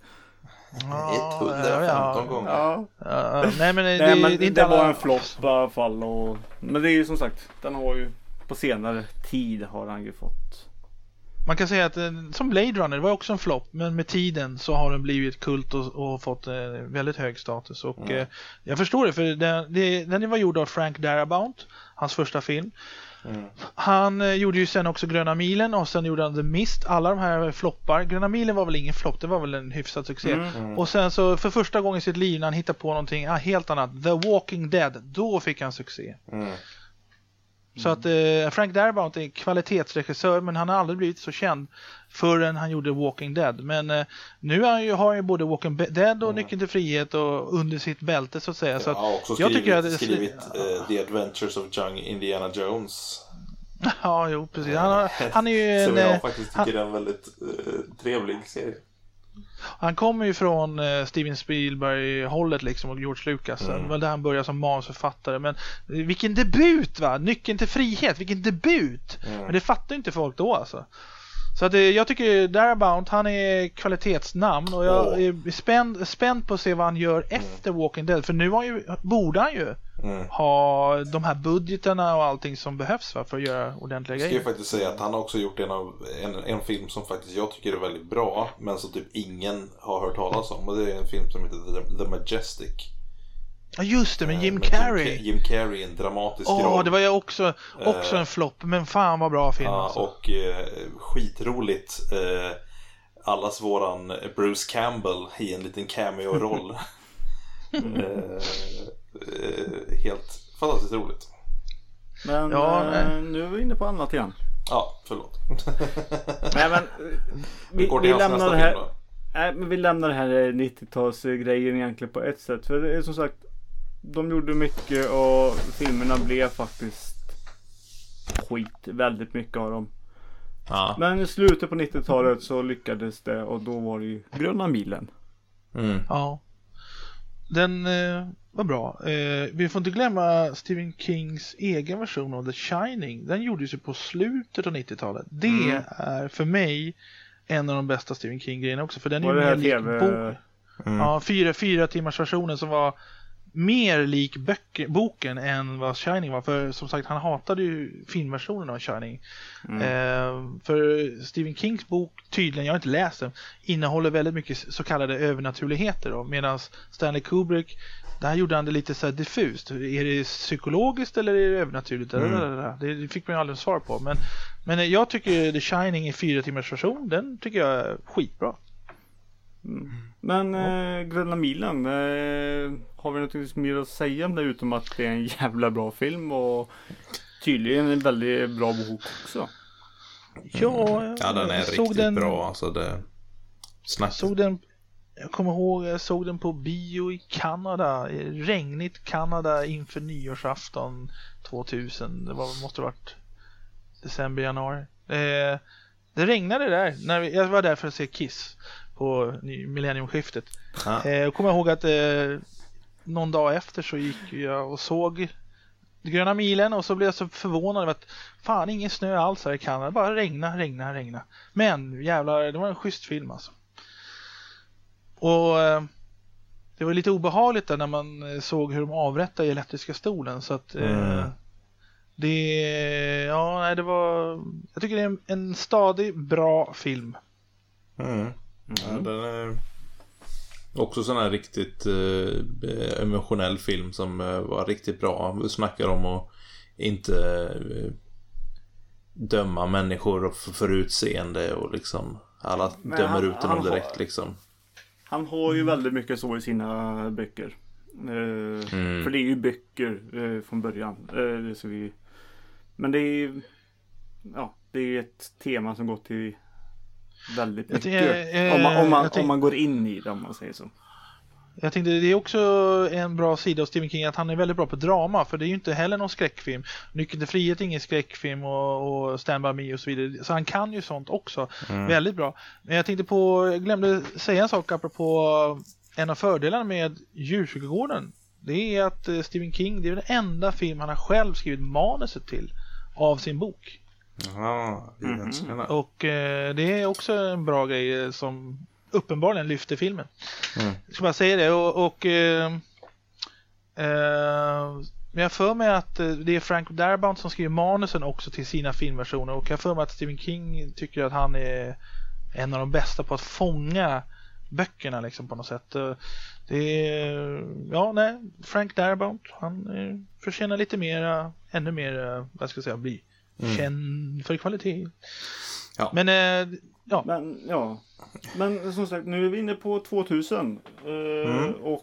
115 gånger. Nej, men det var en flopp i alla fall, men det är ju som sagt, den har ju på senare tid har han ju fått man kan säga att som Blade Runner, det var också en flopp, men med tiden så har den blivit kult och fått väldigt hög status. Och jag förstår det, för den var gjord av Frank Darabont, hans första film. Han gjorde ju sen också Gröna milen, och sen gjorde han The Mist. Alla de här floppar. Gröna milen var väl ingen flopp, det var väl en hyfsad succé. Och sen så för första gången i sitt liv när han hittade på någonting helt annat, The Walking Dead, då fick han succé. Så att Frank Darabont är kvalitetsregissör, men han har aldrig blivit så känd förrän han gjorde Walking Dead. Men nu har han ju både Walking Dead och Nyckeln till frihet och under sitt bälte, så att säga. Så att också jag tycker att skrivit The Adventures of Young Indiana Jones. Ja, jo, precis. Han är ju som jag faktiskt tycker är en väldigt trevlig serie. Han kommer ju från Steven Spielberg-hållet liksom, och George Lucas. Det var där han började som manusförfattare. Men vilken debut, va? Nyckeln till frihet, vilken debut! Men det fattar inte folk då, alltså. Så att jag tycker Darabont, han är kvalitetsnamn, och jag är spänd på att se vad han gör efter Walking Dead. För nu borde han ju ha de här budgeterna och allting som behövs, va, för att göra ordentliga grejer. Jag ska faktiskt säga att han har också gjort en film som faktiskt jag tycker är väldigt bra, men som typ ingen har hört talas om. Och det är en film som heter The Majestic. Ja, just det, med Jim Carrey. Jim Carrey, en dramatisk roll. Ja, det var ju också en flopp, men fan vad bra film. Ja, alltså. Och skitroligt. Allas våran Bruce Campbell i en liten cameo-roll. Helt fantastiskt roligt. Men nu är vi inne på annat igen. Ja, förlåt. Nej, men vi lämnar det här. Nej, men vi lämnar det här 90-talsgrejen egentligen på ett sätt. För det är som sagt, de gjorde mycket och filmerna blev faktiskt skit, väldigt mycket av dem. Ja. Men i slutet på 90-talet så lyckades det, och då var det ju Gröna milen. Ja. Den var bra. Vi får inte glömma Stephen Kings egen version av The Shining. Den gjordes ju på slutet av 90-talet. Det är för mig en av de bästa Stephen King-grejerna också. För den är ju mer lik bok. Ja, 4 timmars versionen som var mer lik boken än vad Shining var. För som sagt, han hatade ju filmversionen av Shining. För Stephen Kings bok, tydligen, jag har inte läst den, innehåller väldigt mycket så kallade övernaturligheter. Medan Stanley Kubrick, där gjorde han det lite så här diffust. Är det psykologiskt eller är det övernaturligt? Det fick man ju aldrig svar på. Men jag tycker The Shining i 4 timmars version, den tycker jag är skitbra. Men Gröna milen, har vi något mer att säga om det, utom att det är en jävla bra film och tydligen en väldigt bra bok också? Ja, den är riktigt bra, alltså det jag kommer ihåg, jag såg den på bio i Kanada, regnigt Kanada inför nyårsafton 2000. Det måste ha varit december, januari. Det regnade där när jag var där för att se Kiss på millenniumskiftet. Jag kommer ihåg att någon dag efter så gick jag och såg Gröna milen, och så blev jag så förvånad över att fan, ingen snö alls här i Kanada, bara regna. Men jävlar, det var en schysst film alltså. Och det var lite obehagligt där när man såg hur de avrättade elektriska stolen, så att det var, jag tycker det är en stadig bra film. Ja, den är också sån här riktigt emotionell film som var riktigt bra. Vi snackar om att inte döma människor för utseende och liksom alla dömer ut dem direkt liksom. Han har ju väldigt mycket så i sina böcker. För det är ju böcker från början. Men det är det är ett tema som går till väldigt mycket. Om man går in i det, om man säger så. Jag tänkte det är också en bra sida av Stephen King att han är väldigt bra på drama, för det är ju inte heller någon skräckfilm. Nyckeln till frihet är ingen skräckfilm och Stand By Me och så vidare. Så han kan ju sånt också. Väldigt bra. Men jag glömde säga en sak apropå en av fördelarna med Djurkyrkogården. Det är att Stephen King, det är den enda film han har själv skrivit manuset till av sin bok. Och det är också en bra grej som uppenbarligen lyfter filmen. Jag ska bara säga det. Men Men jag för mig att det är Frank Darabont som skriver manusen också till sina filmversioner. Och jag för mig att Stephen King tycker att han är en av de bästa på att fånga böckerna liksom på något sätt. Det är, Frank Darabont, han förtjänar lite mer, ännu mer, vad ska jag säga, bli känd för kvalitet. Ja. Men Men som sagt, nu är vi inne på 2000 och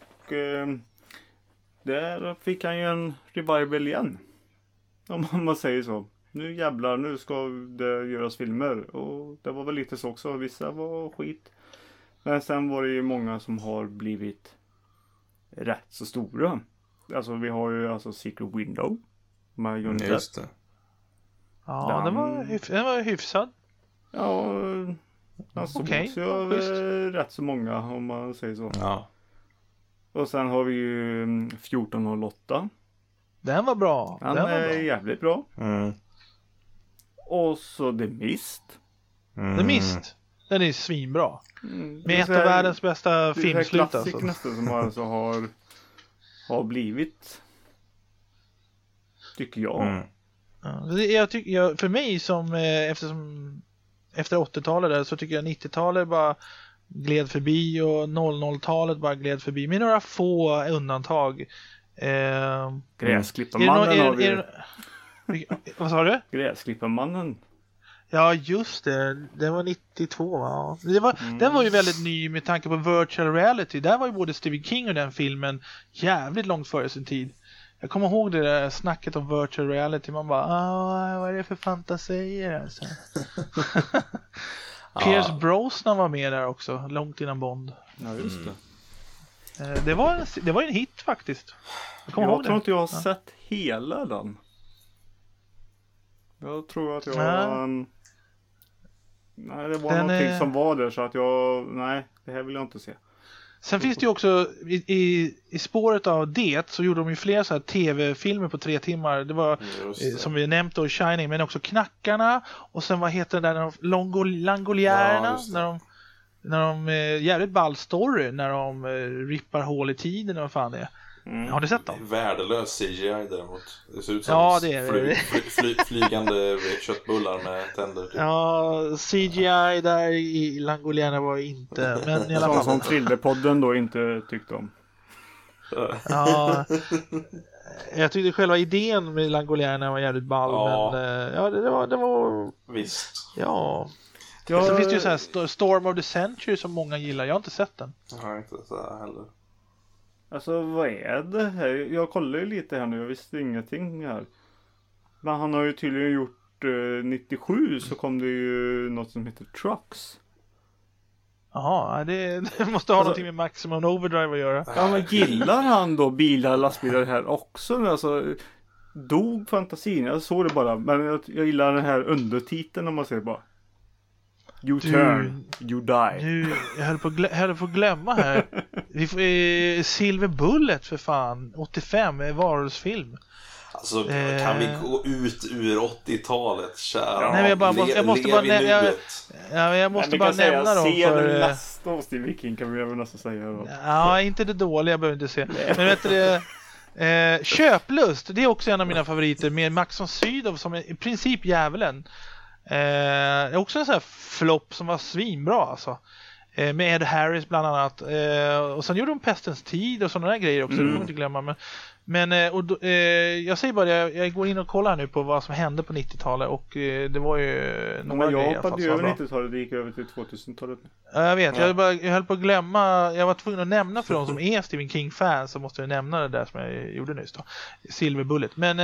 där fick han ju en revival igen. Om man säger så. Nu jävlar, nu ska det göras filmer. Och det var väl lite så också. Vissa var skit. Men sen var det ju många som har blivit rätt så stora. Alltså vi har ju alltså Secret Window. Med Johnny Depp. Just det. Ja, den var hyfsad. Ja, alltså Okej, också rätt så många om man säger så. Ja. Och sen har vi ju 1408. Den var bra. Den Den var är bra. jävligt bra. Mm. Och så The Mist. The Mist. Den är svinbra. Det Med är ett så av här- världens bästa Det är filmslut alltså. klassik nästan som alltså har blivit, tycker jag. Mm. Ja, jag tycker, för mig som efter 80-talet där, så tycker jag 90-talet bara gled förbi och 00-talet bara gled förbi med några få undantag. Gräsklipparmannen har vi. Vad sa du? Gräsklipparmannen. Ja, just det var 92 va? Den var ju väldigt ny med tanke på virtual reality. Där var ju både Stephen King och den filmen jävligt långt före sin tid. Jag kommer ihåg det där snacket om virtual reality. Man bara, vad är det för fantasier alltså? Pierce Brosnan var med där också, långt innan Bond. Ja, just det. Det var en hit faktiskt. Jag kommer ihåg Jag tror det. inte jag har sett hela den. Jag tror att jag nej, det var Den någonting som var där så att nej, det här vill jag inte se. Sen finns det ju också i spåret av det så gjorde de ju flera så här tv-filmer på 3 timmar. Det var som vi nämnt då Shining, men också Knackarna och sen vad heter det där Langoliärerna när de jävligt ball story när de rippar hål i tiden och vad fan det är. Har du sett dem? Värdelös CGI däremot. Det ser ut som det är flygande köttbullar med tänder. Typ. Ja, CGI där i Langoliärerna var inte, men i alla fall. Som Thrillerpodden då inte tyckte om. Ja, jag tyckte själva idén med Langoliärerna var jävligt ball, men det var Visst. ja. Sen finns det ju så här Storm of the Century som många gillar. Jag har inte sett den. Jag har inte så här heller. Alltså vad är det här? Jag kollar ju lite här nu, jag visste ingenting här. Men han har ju tydligen gjort 97 så kom det ju något som heter Trucks. Jaha, det måste ha någonting med Maximum Overdrive att göra. Ja, men gillar han då bilar, lastbilar här också? Alltså, dog fantasin, jag såg det bara. Men jag gillar den här undertiteln om man ser bara. You turn, you die. Nu, jag höll på att glömma här. Vi får Silver Bullet för fan. 85, varulvsfilm. Alltså, kan vi gå ut ur 80-talet, kära? Nej, men jag måste bara nämna dem för nästa av Steve Viking kan vi väl nästan säga då. Ja, inte det dåliga, jag behöver inte se. Men vet du Köplust, det är också en av mina favoriter med Max von Sydow som är i princip djävulen. Också en sån här flopp som var svinbra alltså. Med Ed Harris bland annat. Och sen gjorde de Pestens tid och sådana där grejer också. Det får man inte glömma. Men jag säger bara jag går in och kollar nu på vad som hände på 90-talet. Och det var ju några grejer. Jag hoppade ju över 90-talet och gick över till 2000-talet. Jag vet, jag höll på att glömma. Jag var tvungen att nämna för de som är Stephen King-fans, så måste jag nämna det där som jag gjorde nyss då. Silver Bullet. Men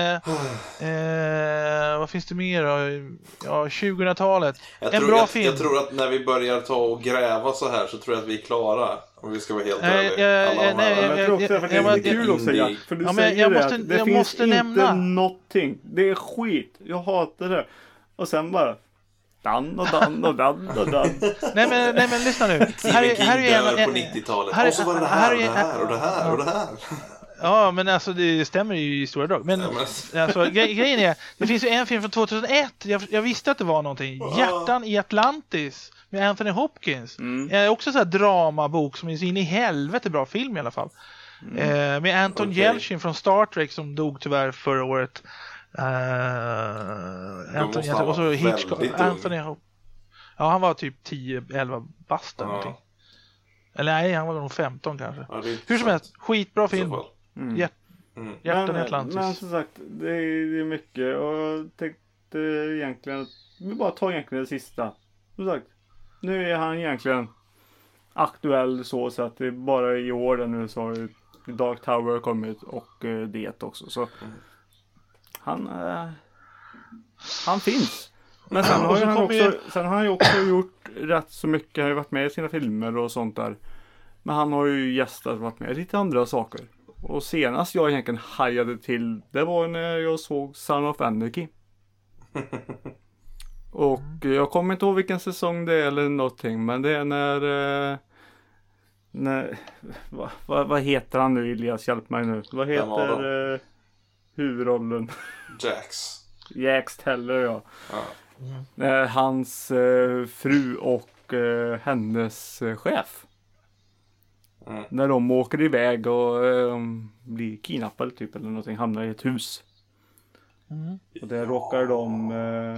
vad finns det mer då? Ja, 2000-talet. Jag tror att när vi börjar ta och gräva så här så tror jag att vi är klara. Om vi ska vara helt ärliga. Jag tror också att det är kul också, Jack. För du säger det finns inte någonting. Det är skit. Jag hatar det. Och sen bara dan. Nej men lyssna nu. Här är på 90-talet. Och så var det här och det här. Ja, men alltså det stämmer ju i stora drag. Men alltså, grejen är, det finns ju en film från 2001. Jag visste att det var någonting. Hjärtan i Atlantis med Anthony Hopkins. Också så här dramabok som är så in i helvete bra film i alla fall. Med Anton Okej. Yelchin från Star Trek som dog tyvärr förra året. måste han och så vara Hitchcock. väldigt ung. Anthony, ja, han var typ 10-11 bast eller någonting. Eller nej, han var nog 15 kanske. Ja, det är Hur som helst, skitbra film. Hjärtan i Men Atlantis. som sagt, det är mycket. Och jag tänkte egentligen, vi bara tar egentligen det sista. Som sagt, nu är han egentligen aktuell så att det är bara i år där nu så har Dark Tower kommit och det också. Så han finns. Men sen har han ju också gjort rätt så mycket. Han har ju varit med i sina filmer och sånt där. Men han har ju gästat och varit med i lite andra saker. Och senast jag egentligen hajade till, det var när jag såg Son of Anarchy. Och jag kommer inte ihåg vilken säsong det är eller någonting. Men det är när vad heter han nu, Elias? Hjälp mig nu. Vad heter huvudrollen? Jax Teller, ja. Hans fru och hennes chef. När de åker iväg och blir kidnappade typ eller någonting, hamnar i ett hus. Och där råkar de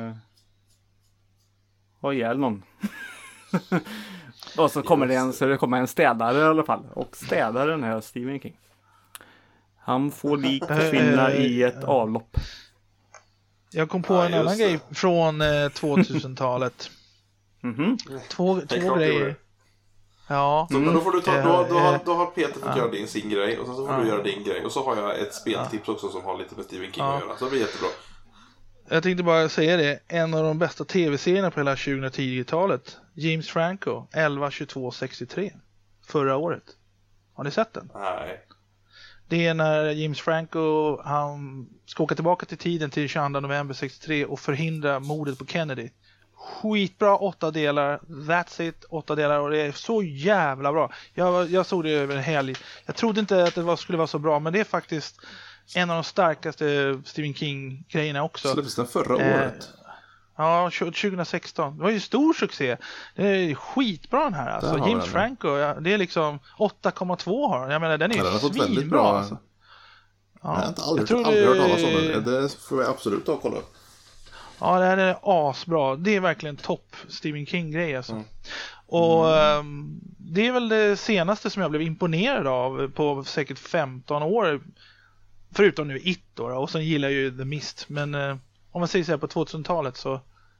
ha ihjäl någon. Och så kommer det kommer en städare i alla fall. Och städaren är Stephen King. Han får lik försvinna i ett avlopp. Jag kom på en annan grej från 2000-talet. Två grejer. Ja. Så, men då får du ta, då har Peter fått göra sin grej. Och sen så får du göra din grej. Och så har jag ett speltips också som har lite med Stephen King att göra. Så det blir jättebra. Jag tänkte bara säga det. En av de bästa tv-serierna på hela 2010-talet. James Franco, 11-22-63. Förra året. Har ni sett den? Nej. Det är när James Franco, han ska åka tillbaka till tiden till 22 november 63 och förhindra mordet på Kennedy. Skitbra, 8 delar. That's it, 8 delar. Och det är så jävla bra. Jag såg det över en helg. Jag trodde inte att det skulle vara så bra, men det är faktiskt en av de starkaste Stephen King-grejerna också. Släpptes den förra året? Ja, 2016. Det var ju stor succé. Det är skitbra den här. Alltså. James Franco, det är liksom 8,2 har den. Jag menar, den är ju svinbra. Alltså. Ja, jag har aldrig hört talas om den. Det får jag absolut ta och kolla upp. Ja, det här är asbra. Det är verkligen topp Stephen King-grej alltså. Och det är väl det senaste som jag blev imponerad av på säkert 15 år. Förutom nu It då. Och sen gillar jag ju The Mist. Men om man säger så här på 2000-talet så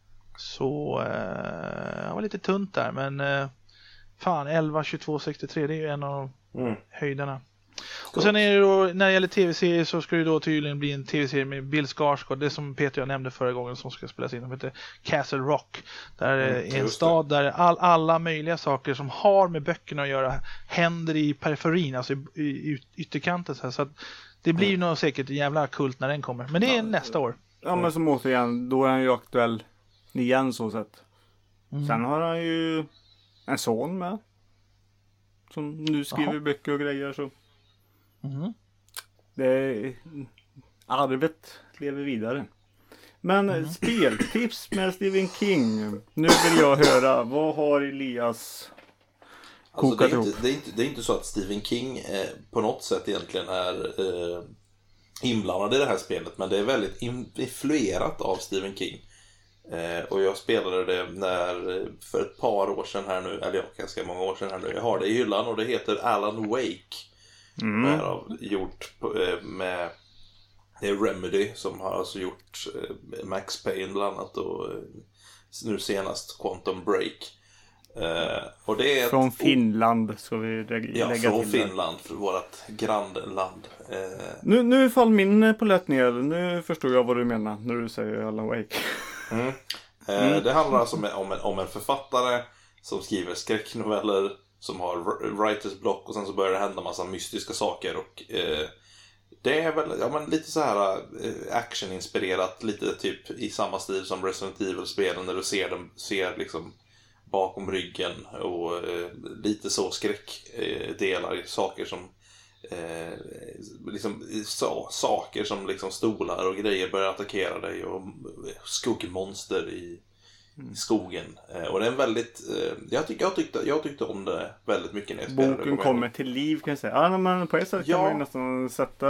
jag var lite tunt där. Men fan, 11-22-63 det är ju en av höjderna. Och sen är det då, när det gäller tv-serier så ska det då tydligen bli en tv-serie med Bill Skarsgård, det som Peter jag nämnde förra gången som ska spelas in, som heter Castle Rock. Där är en stad där alla möjliga saker som har med böckerna att göra händer i periferin, alltså i ytterkanten så att det blir nog säkert en jävla kult när den kommer. Men det är nästa år. Ja, men som återigen, då är han ju aktuell igen så sett. Sen har han ju en son med. Som nu skriver böcker och grejer så. Det är, arvet lever vidare. Men speltips med Stephen King. Nu vill jag höra, vad har Elias kokat ihop? Det är inte så att Stephen King på något sätt egentligen är inblandad i det här spelet. Men det är väldigt influerat av Stephen King. Och jag spelade det för ett par år sedan här nu. Eller ganska många år sedan här nu. Jag har det i hyllan och det heter Alan Wake. Gjort med Remedy som har alltså gjort Max Payne bland annat och nu senast Quantum Break. Och det är från Finland ska vi lägga till. Ja, från Finland, för vårt grannland. Nu fall min polett ner. Nu förstår jag vad du menar när du säger Alan Wake. Det handlar alltså om en författare som skriver skräcknoveller, som har writers block och sen så börjar det hända massa mystiska saker och det är väl lite så här actioninspirerat, lite typ i samma stil som Resident Evil-spelen när du ser liksom bakom ryggen och lite så skräckdelar, saker som liksom saker som liksom stolar och grejer börjar attackera dig och skuggmonster i skogen. Och det är en väldigt... jag tyckte om det väldigt mycket när jag spelade. Boken kommer till liv kan jag säga. Ja, men på ett sätt kan man ju nästan sätta...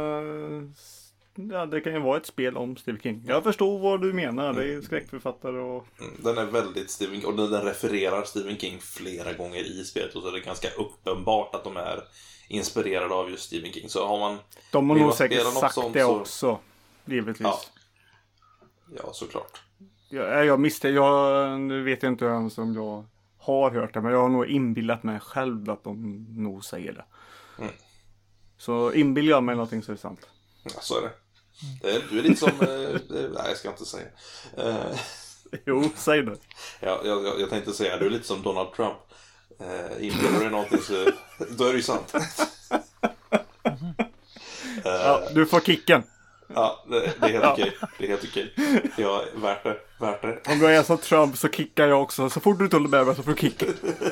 Ja, det kan ju vara ett spel om Stephen King. Jag förstår vad du menar. Det är skräckförfattare och... Den är väldigt Stephen King. Och den refererar Stephen King flera gånger i spelet. Och så är det ganska uppenbart att de är inspirerade av just Stephen King. Så har man... De har nog säkert sagt det också. Givetvis. Ja, såklart. Jag misstänker... Nu vet jag inte ens om jag har hört det. Men jag har nog inbillat mig själv att de nog säger det. Så inbillar jag mig någonting så är det sant. Ja, så är det. Du är lite som... nej, jag ska inte säga. Jo, säg det. Jag tänkte säga, du är lite som Donald Trump. Inbillar du någonting så... Då är det ju sant. Ja, du får kicken. Ja, det är helt okej. Det är helt okej. Ja, värt det. Om jag är som Trump så kickar jag också. Så fort du inte håller med mig så får du kicka.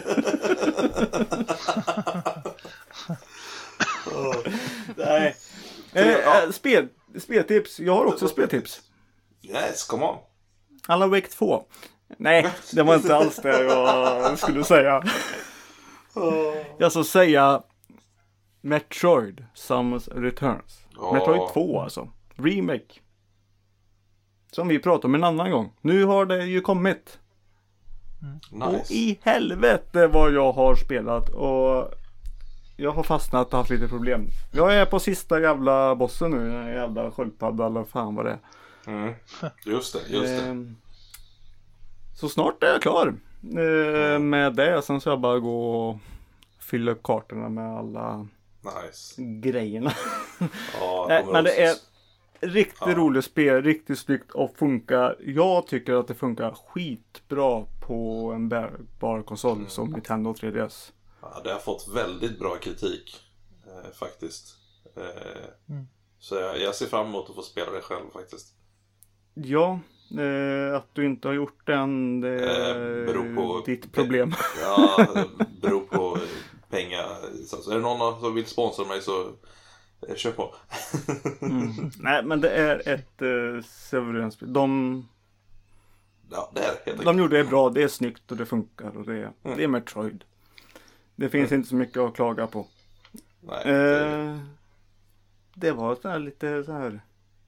Nej. Speltips. Jag har också speltips. Yes, come on. Alan Wake 2. Nej, det var inte alls det jag skulle säga. Jag ska säga Metroid Samus Returns. Metroid 2 alltså. Remake. Som vi pratade om en annan gång. Nu har det ju kommit. Nice. Och i helvete vad jag har spelat. Och jag har fastnat och haft lite problem. Jag är på sista jävla bossen nu. Den jävla sköldpadda eller fan vad det är. Just det. Så snart är jag klar med det. Sen så jag bara gå och fylla upp kartorna med alla grejerna. Men det är riktigt roligt spel. Riktigt snyggt och funkar. Jag tycker att det funkar skitbra på en bärbar konsol som Nintendo 3DS. Ja, det har fått väldigt bra kritik faktiskt. Så jag ser fram emot att få spela det själv faktiskt. Ja, att du inte har gjort den det beror på ditt problem. Ja, det beror på pengar. Så är det någon som vill sponsra mig så kör på. Nej, men det är ett suveränt spel. Det är helt de gjorde det bra, det är snyggt och det funkar och det är Metroid. Det finns inte så mycket att klaga på. Nej, det var så här lite så här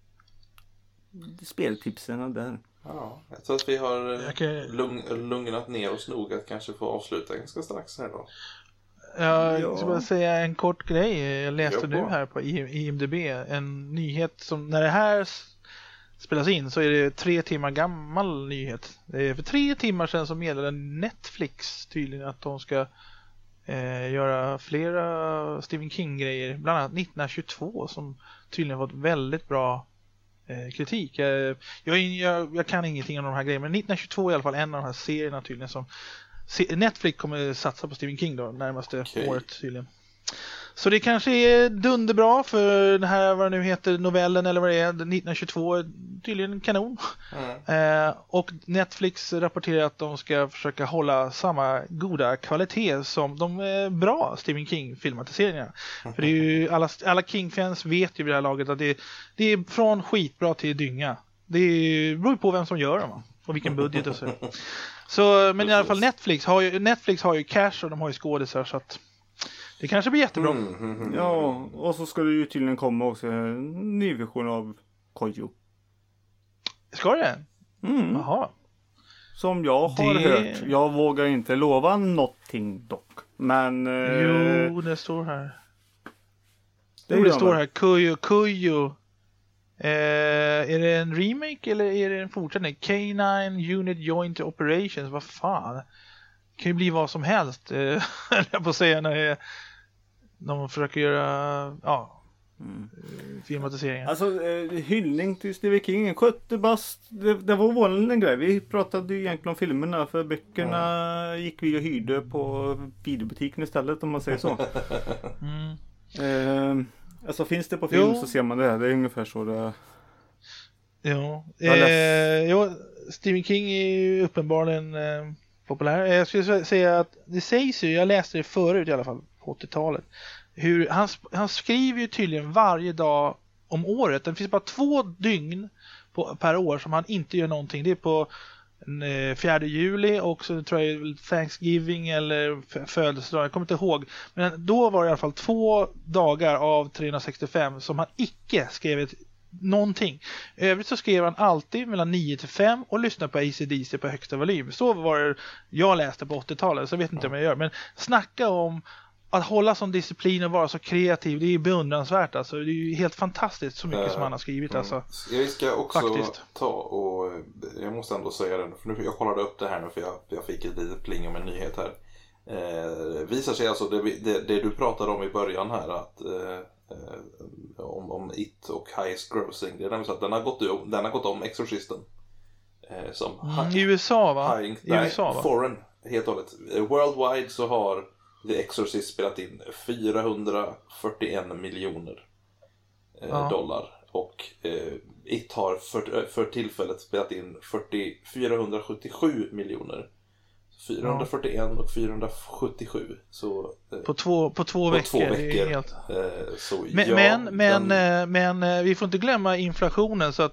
speltipsen där. Ja, jag tror att vi har lugnat ner oss nog att kanske få avsluta ganska strax här då. Jag ska bara säga en kort grej. Jag läste nu här på IMDb en nyhet som när det här spelas in så är det 3 timmar gammal nyhet. Det är för 3 timmar sedan som meddelade Netflix tydligen att de ska göra flera Stephen King-grejer. Bland annat 1922 som tydligen fått väldigt bra kritik. Jag kan ingenting om de här grejerna, men 1922 är i alla fall en av de här serierna tydligen som Netflix kommer satsa på Stephen King då närmaste året tydligen. Så det kanske är dunderbra för det här, vad det nu heter, novellen eller vad det är, 1922 är tydligen kanon. Och Netflix rapporterar att de ska försöka hålla samma goda kvalitet som de bra Stephen King-filmatiseringarna. För det är ju alla King-fans vet ju vid det här laget att det är från skitbra till dynga. Det beror på vem som gör dem och vilken budget och så. Men i alla fall Netflix har ju cash och de har ju skådisar så att det kanske blir jättebra. Ja, och så ska det ju tydligen komma också en ny version av Kojo. Ska det? Jaha. Som jag har hört. Jag vågar inte lova någonting dock. Men... Jo, det står här. Det står här. Kojo. Är det en remake eller är det en fortsättning? K9 Unit Joint Operations. Vad fan? Det kan ju bli vad som helst. Jag får säga när de försöker göra filmatiseringar. Alltså hyllning till Stephen King. 70 bast. Det var vanligt en grej. Vi pratade ju egentligen om filmerna. För böckerna gick vi och hyrde på videobutiken istället om man säger så. Alltså finns det på film så ser man det här. Det är ungefär så det... Stephen King är ju uppenbarligen populär. Jag skulle säga att det sägs ju, jag läste det förut i alla fall på 80-talet, hur han skriver ju tydligen varje dag om året. Det finns bara 2 dygn per år som han inte gör någonting. Det är på 4 juli och så tror jag Thanksgiving eller födelsedag, jag kommer inte ihåg. Men då var det i alla fall 2 dagar av 365 som han icke skrev någonting. I övrigt så skrev han alltid mellan 9 till 5 och lyssnade på AC/DC på högsta volym. Så var det jag läste på 80-talet, så jag vet inte om jag gör. Men snacka om att hålla sån disciplin och vara så kreativ, det är beundransvärt alltså. Det är ju helt fantastiskt så mycket som han har skrivit alltså. Jag ska också faktiskt ta och jag måste ändå säga det, för nu, jag kollade upp det här nu för jag fick ett litet pling om en nyhet här. Visar sig alltså det du pratade om i början här att om It och highest grossing, det är nämligen så att den har gått om Exorcisten som i USA va? I USA va? Foreign, helt och hållet. Worldwide så har The Exorcist spelat in 441 miljoner dollar och It har för tillfället spelat in 477 miljoner. 441 och 477 så på två veckor. Det är helt... så men vi får inte glömma inflationen så att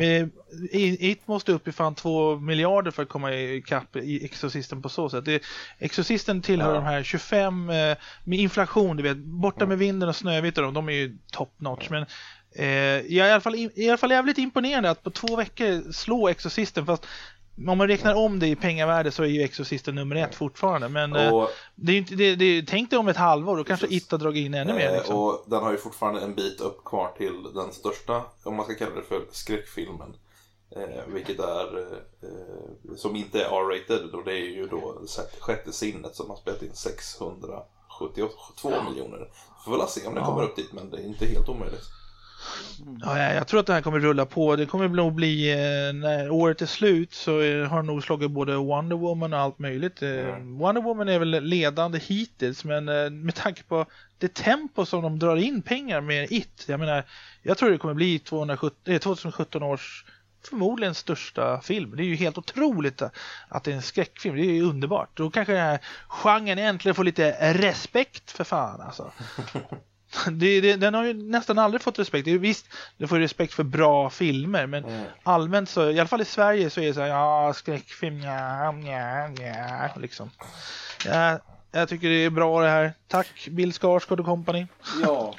It måste upp i fan 2 miljarder för att komma i kapp i Exorcisten på så sätt. Exorcisten tillhör de här 25 med inflation, du vet, borta med vinden och Snövit och de är ju top notch, men jag är i alla fall jävligt imponerande att på 2 veckor slå Exorcisten, fast om man räknar om det i pengavärde så är ju Exorcisten nummer 1 fortfarande. Men det är inte, tänk dig om ett halvår, då kanske It har dragit in ännu mer. Liksom. Och den har ju fortfarande en bit upp kvar till den största, om man ska kalla det för skräckfilmen. Vilket är som inte är R-rated, och det är ju då Sjätte sinnet som har spelat in 672 miljoner. Får väl se om det kommer upp dit, men det är inte helt omöjligt. Ja, jag tror att det här kommer rulla på. Det kommer nog bli när året är slut så har nog slagit både Wonder Woman och allt möjligt. Wonder Woman är väl ledande hittills, men med tanke på det tempo som de drar in pengar med It. Jag menar, jag tror det kommer bli 2017 års förmodligen största film. Det är ju helt otroligt att det är en skräckfilm. Det är ju underbart. Då kanske den här genren äntligen får lite respekt för fan alltså. Den har ju nästan aldrig fått respekt. Visst, det får respekt för bra filmer, men allmänt så, i alla fall i Sverige så är det så här, skräckfilm, liksom. Jag tycker det är bra det här. Tack Bill Skarsgård och company. Ja,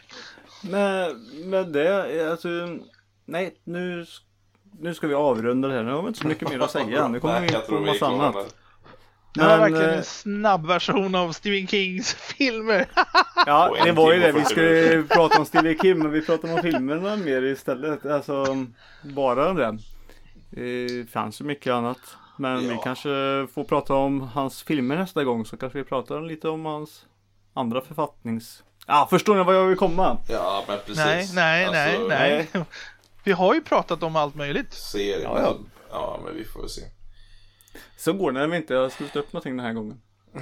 med det, alltså, nej, nu ska vi avrunda det här. Nu har vi inte så mycket mer att säga. Nu kommer vi in på en massa annat. Det var verkligen en snabb version av Stephen Kings filmer. Ja, det var ju det. Vi skulle prata om Stephen King, men vi pratar om filmerna mer istället. Alltså, bara det. Det fanns ju mycket annat. Men vi kanske får prata om hans filmer nästa gång. Så kanske vi pratar lite om hans andra författnings... Ja, förstår ni vad jag vill komma? Ja, men precis. Nej. Vi har ju pratat om allt möjligt. Serien. Ja, men vi får väl se. Så går det när vi inte har slutat upp någonting den här gången.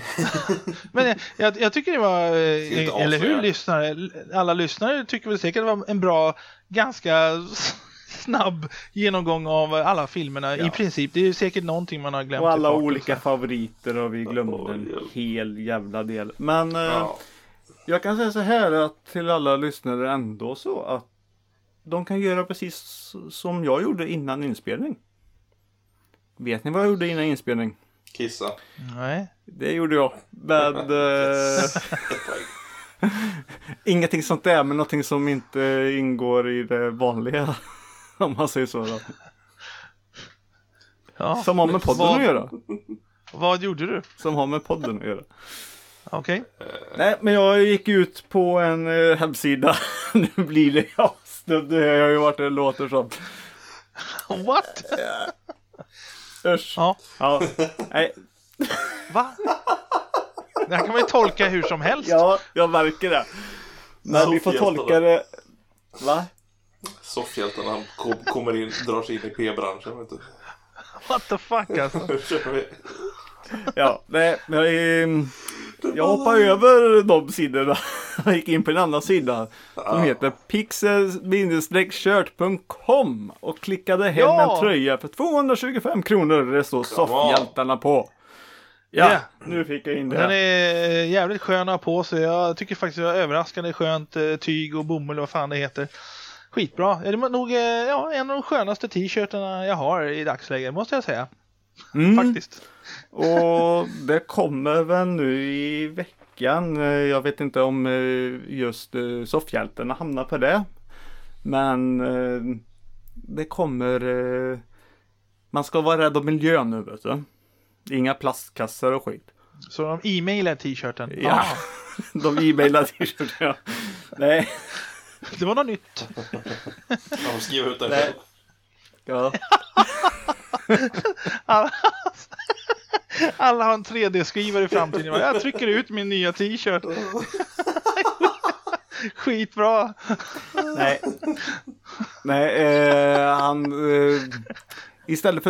Men jag tycker det var, eller hur lyssnare? Alla lyssnare tycker väl säkert det var en bra, ganska snabb genomgång av alla filmerna i princip. Det är säkert någonting man har glömt. Och alla olika favoriter har vi glömt en hel jävla del. Men jag kan säga så här att till alla lyssnare ändå så att de kan göra precis som jag gjorde innan inspelning. Vet ni vad jag gjorde innan inspelning? Kissa. Nej. Det gjorde jag. Men ingenting sånt där, men någonting som inte ingår i det vanliga. Om man säger så då. Ja, som har med podden att göra. Vad gjorde du? Som har med podden att göra. Okej. Nej, men jag gick ut på en hemsida. Nu blir det det har ju varit det låter som. What? Usch. Ja. Nej. Va? Det här kan man ju tolka hur som helst. Ja, jag märker det. Men vi får tolka det. Va? Soffhjältarna han kommer in, drar sig in i P-branschen, vet du. What the fuck alltså? Ja, nej, jag hoppar över de sidorna. Jag gick in på en annan sida som heter pixel-shirt.com och klickade hem en tröja för 225 kronor. Det står soffhjältarna på. Ja, nu fick jag in det här. Den är jävligt skön att ha på sig. Jag tycker faktiskt det var överraskande skönt tyg och bomull och vad fan det heter. Skitbra. Det är nog en av de skönaste t-shirtarna jag har i dagsläget, måste jag säga. Faktiskt. Och det kommer väl nu i veckan. Jag vet inte om just soffhjältarna hamnar på det. Men det kommer... Man ska vara rädd om miljön nu, vet du. Inga plastkassar och skit. Så de e-mailar t-shirten? Ja, de e-mailar t-shirten, ja. Nej. Det var något nytt. De skriver ut den själv. Ja. Alla har en 3D-skrivare i framtiden. Jag trycker ut min nya t-shirt. Skitbra. Nej, han... Istället.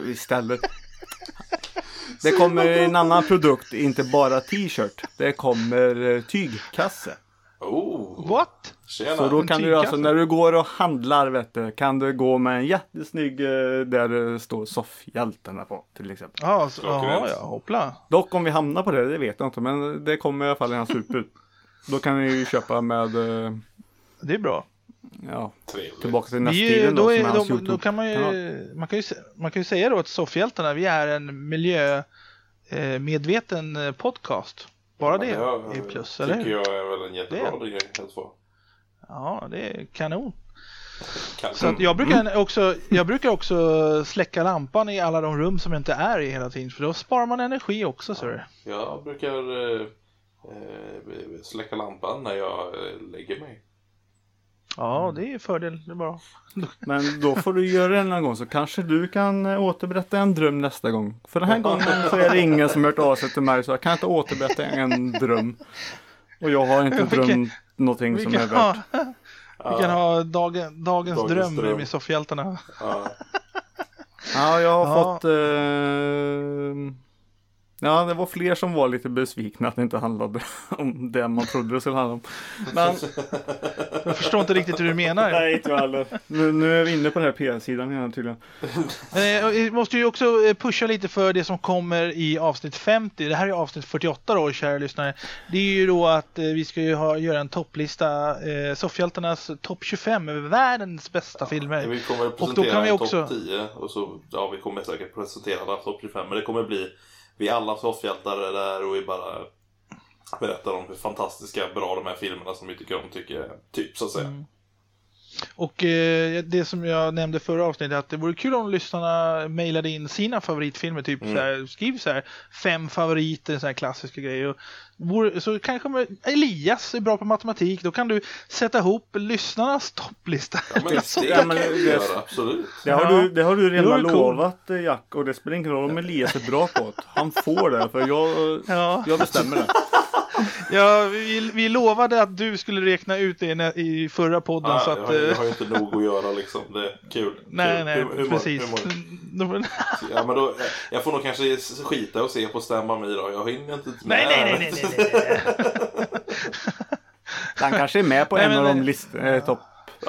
Det kommer en annan produkt, inte bara t-shirt. Det kommer tygkasse. What? Tjena. Så då kan du alltså, när du går och handlar, vet du, kan du gå med en jättesnygg där det står soffhjältarna på, till exempel. Ja, hoppla. Dock om vi hamnar på det vet jag inte, men det kommer i alla fall en super. Då kan vi ju köpa med det är bra. ja, Trevligt. tillbaka till nästtiden då kan man ju man kan ju säga då att Soffhjältarna, vi är en miljömedveten podcast. Bara det är plus, eller hur? Tycker jag är väl en jättebra grej att få. Ja, det är kanon. Så att jag brukar också släcka lampan i alla de rum som jag inte är i hela tiden, för då sparar man energi också, så det. Jag brukar släcka lampan när jag lägger mig. Ja, det är fördel, det är bra. Men då får du göra det en gång, så kanske du kan återberätta en dröm nästa gång. För den här gången så är det ingen som hört av sig till mig, så jag kan inte återberätta en dröm. Och jag har inte drömt någonting som är värt. Vi kan ha dagens dröm med Soffhjältarna. Ja, jag har fått... Ja, det var fler som var lite besvikna att det inte handlade om det man trodde det skulle handla om. Men... Jag förstår inte riktigt hur du menar. Nej, inte heller. Nu är vi inne på den här PR-sidan igen tydligen. Vi måste ju också pusha lite för det som kommer i avsnitt 50. Det här är avsnitt 48 då, kära lyssnare. Det är ju då att vi ska ju göra en topplista, Soffhjältarnas topp 25 över världens bästa filmer. Vi kommer att presentera, och då kan vi också... topp 10 och så, vi kommer säkert presentera alla topp 25, men det kommer bli vi alla soffhjältar där och vi bara berättar om hur fantastiska bra de här filmerna som vi tycker typ, så att säga. Och det som jag nämnde förra avsnittet, att det vore kul om lyssnarna mejlade in sina favoritfilmer, typ så här, skriv så här 5 favoriter, så här klassiska grejer. Så kanske Elias är bra på matematik, då kan du sätta ihop lyssnarnas topplista. Ja, men det kan jag göra, absolut. Det har du redan lovat, Jack, och det spelar ingen roll om Elias är bra på det. Han får det, för jag bestämmer det. Ja, vi lovade att du skulle räkna ut det i förra podden. Så att, jag har ju inte nog att göra liksom. Det är kul. Nej, precis. Ja, men då, jag får nog kanske skita och se på Stämma mig då. Jag hinner inte med. Nej. Han kanske är med på en av de topp.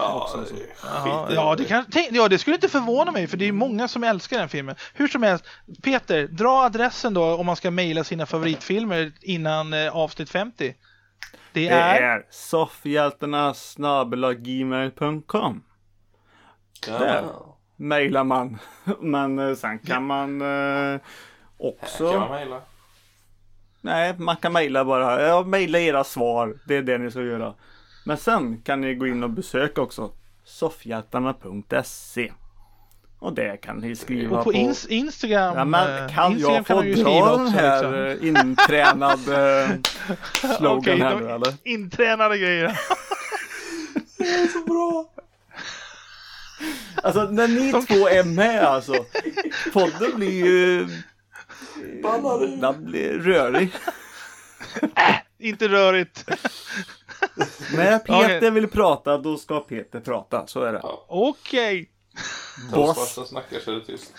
Det skulle inte förvåna mig, för det är många som älskar den filmen. Hur som helst, Peter, dra adressen då om man ska mejla sina favoritfilmer innan avsnitt 50. Det är soffhjältarna@gmail.com. Där mejlar man. Men sen kan man också... Kan man mejla? Nej, man kan mejla bara. Mejla era svar. Det är det ni ska göra. Men sen kan ni gå in och besöka också soffhjältarna.se. Och det kan ni skriva och på Instagram. Ja, men kan jag få dra den här intränade slogan här nu, eller? Intränade grejer. Det är så bra. Alltså när ni två är med, alltså, podden blir ju den blir rörig. Inte rörigt. När Peter vill prata, då ska Peter prata. Så är det. Ja. Okej. Boss. Som snackar så är det tyst.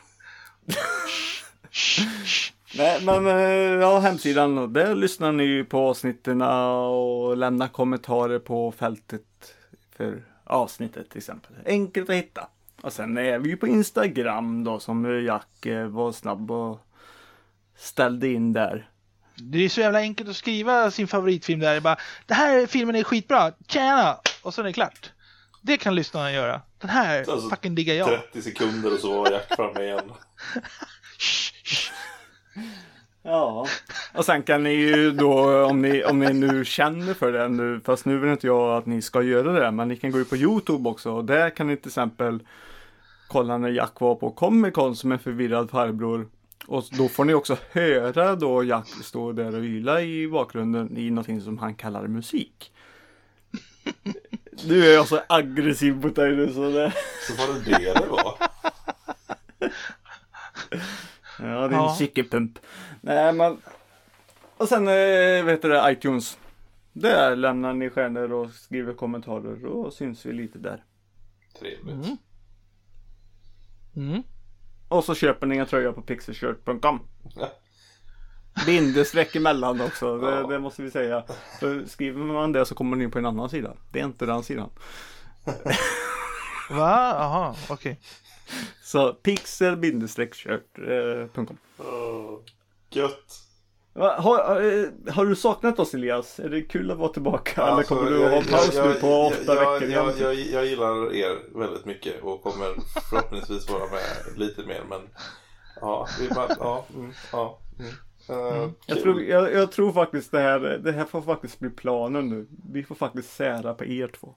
Nej, men hemsidan, där lyssnar ni på avsnitten och lämnar kommentarer på fältet för avsnittet till exempel. Enkelt att hitta. Och sen är vi på Instagram då, som Jack var snabb och ställde in där. Det är så jävla enkelt att skriva sin favoritfilm där. Bara, det här filmen är skitbra, tjena! Och så är det klart. Det kan lyssnarna göra. Den här alltså, fucking diggar jag. 30 sekunder och så var Jack framme igen. Ja, och sen kan ni ju då, om ni nu känner för det nu, fast nu vill inte jag att ni ska göra det, men ni kan gå ut på YouTube också, och där kan ni till exempel kolla när Jack var på Comic Con som en förvirrad farbror, och då får ni också höra då Jack stå där och yla i bakgrunden i någonting som han kallar musik. Du är jag så aggressiv mot dig nu, så det... Så var det var. Ja, det är en chickipump. Nej, men... Och sen, vet du det, iTunes. Där lämnar ni stjärnor och skriver kommentarer och syns vi lite där. Trevligt. Och så köper ni en tröja på pixelshirt.com. Bindesträck emellan också, det måste vi säga. För skriver man det så kommer ni in på en annan sida. Det är inte den sidan. Va? Aha, okej. Så pixel-shirt.com. Gött. Har du saknat oss, Elias? Är det kul att vara tillbaka? Eller kommer du att ha paus nu på 8 veckor? Jag gillar er väldigt mycket och kommer förhoppningsvis vara med lite mer, men ja, Jag tror faktiskt det här får faktiskt bli planen nu. Vi får faktiskt sära på er två.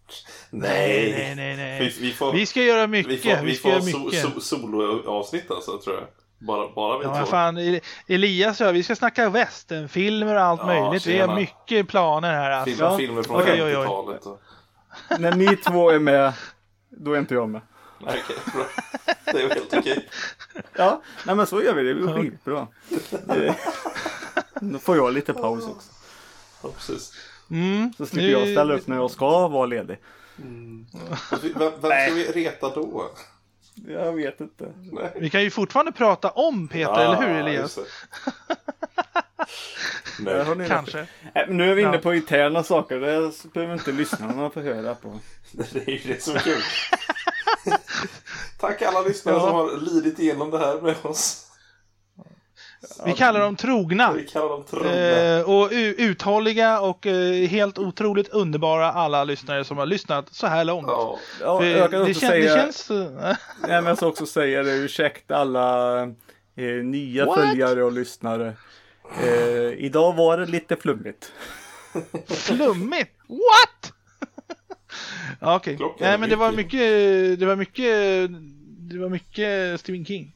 Nej. Vi ska göra mycket. Vi får soloavsnitt alltså, tror jag. Bara vi ja, två. Fan, Elias och vi ska snacka västernfilmer och allt möjligt. Tjena. Vi har mycket planer här. Alltså. Filmer från 50-talet. När ni två är med, då är inte jag med. Okej, bra. Det är helt okej. Ja, nej men så gör vi det. Det blir skitbra. Då får jag lite paus också. Ja, precis. Så slipper jag ställa upp när jag ska vara ledig. Vem ska vi reta då? Jag vet inte. Nej. Vi kan ju fortfarande prata om Peter, eller hur, Elias? Nej. Kanske. Nu är vi inne på interna saker. Det behöver inte lyssnarna få höra på. Det är ju det som är kul. Tack alla lyssnare som har lidit igenom det här med oss. Vi kallar dem trogna. Och uthålliga och helt otroligt underbara alla lyssnare som har lyssnat så här långt. Ja, jag kan också säga, det känns... jag ska också säga det, ursäkta alla nya följare och lyssnare. Idag var det lite flummigt. Flummigt? What? Okej. Nej, men det var mycket Stephen King.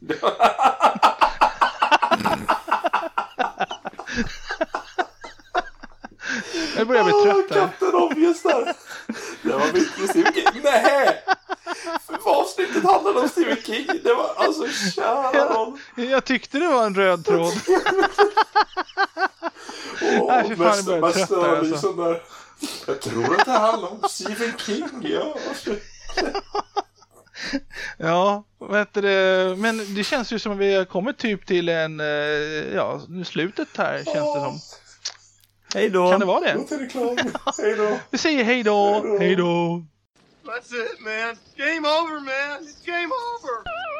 Jag börjar bli trött där. Captain Obvious där. Det var mycket Stephen King. Nej! För avsnittet handlade om Stephen King. Det var alltså kära någon. Jag tyckte det var en röd tråd. Nej, för fan, jag börjar trött där alltså. Där. Jag tror att det handlar om Stephen King. Ja, ja, vet du, men det känns ju som att vi har kommit typ till slutet här, känns det som. Hej då. Kan det vara det? Hej då. Vi säger hej då. Hej då. That's it, man. Game over, man. It's game over.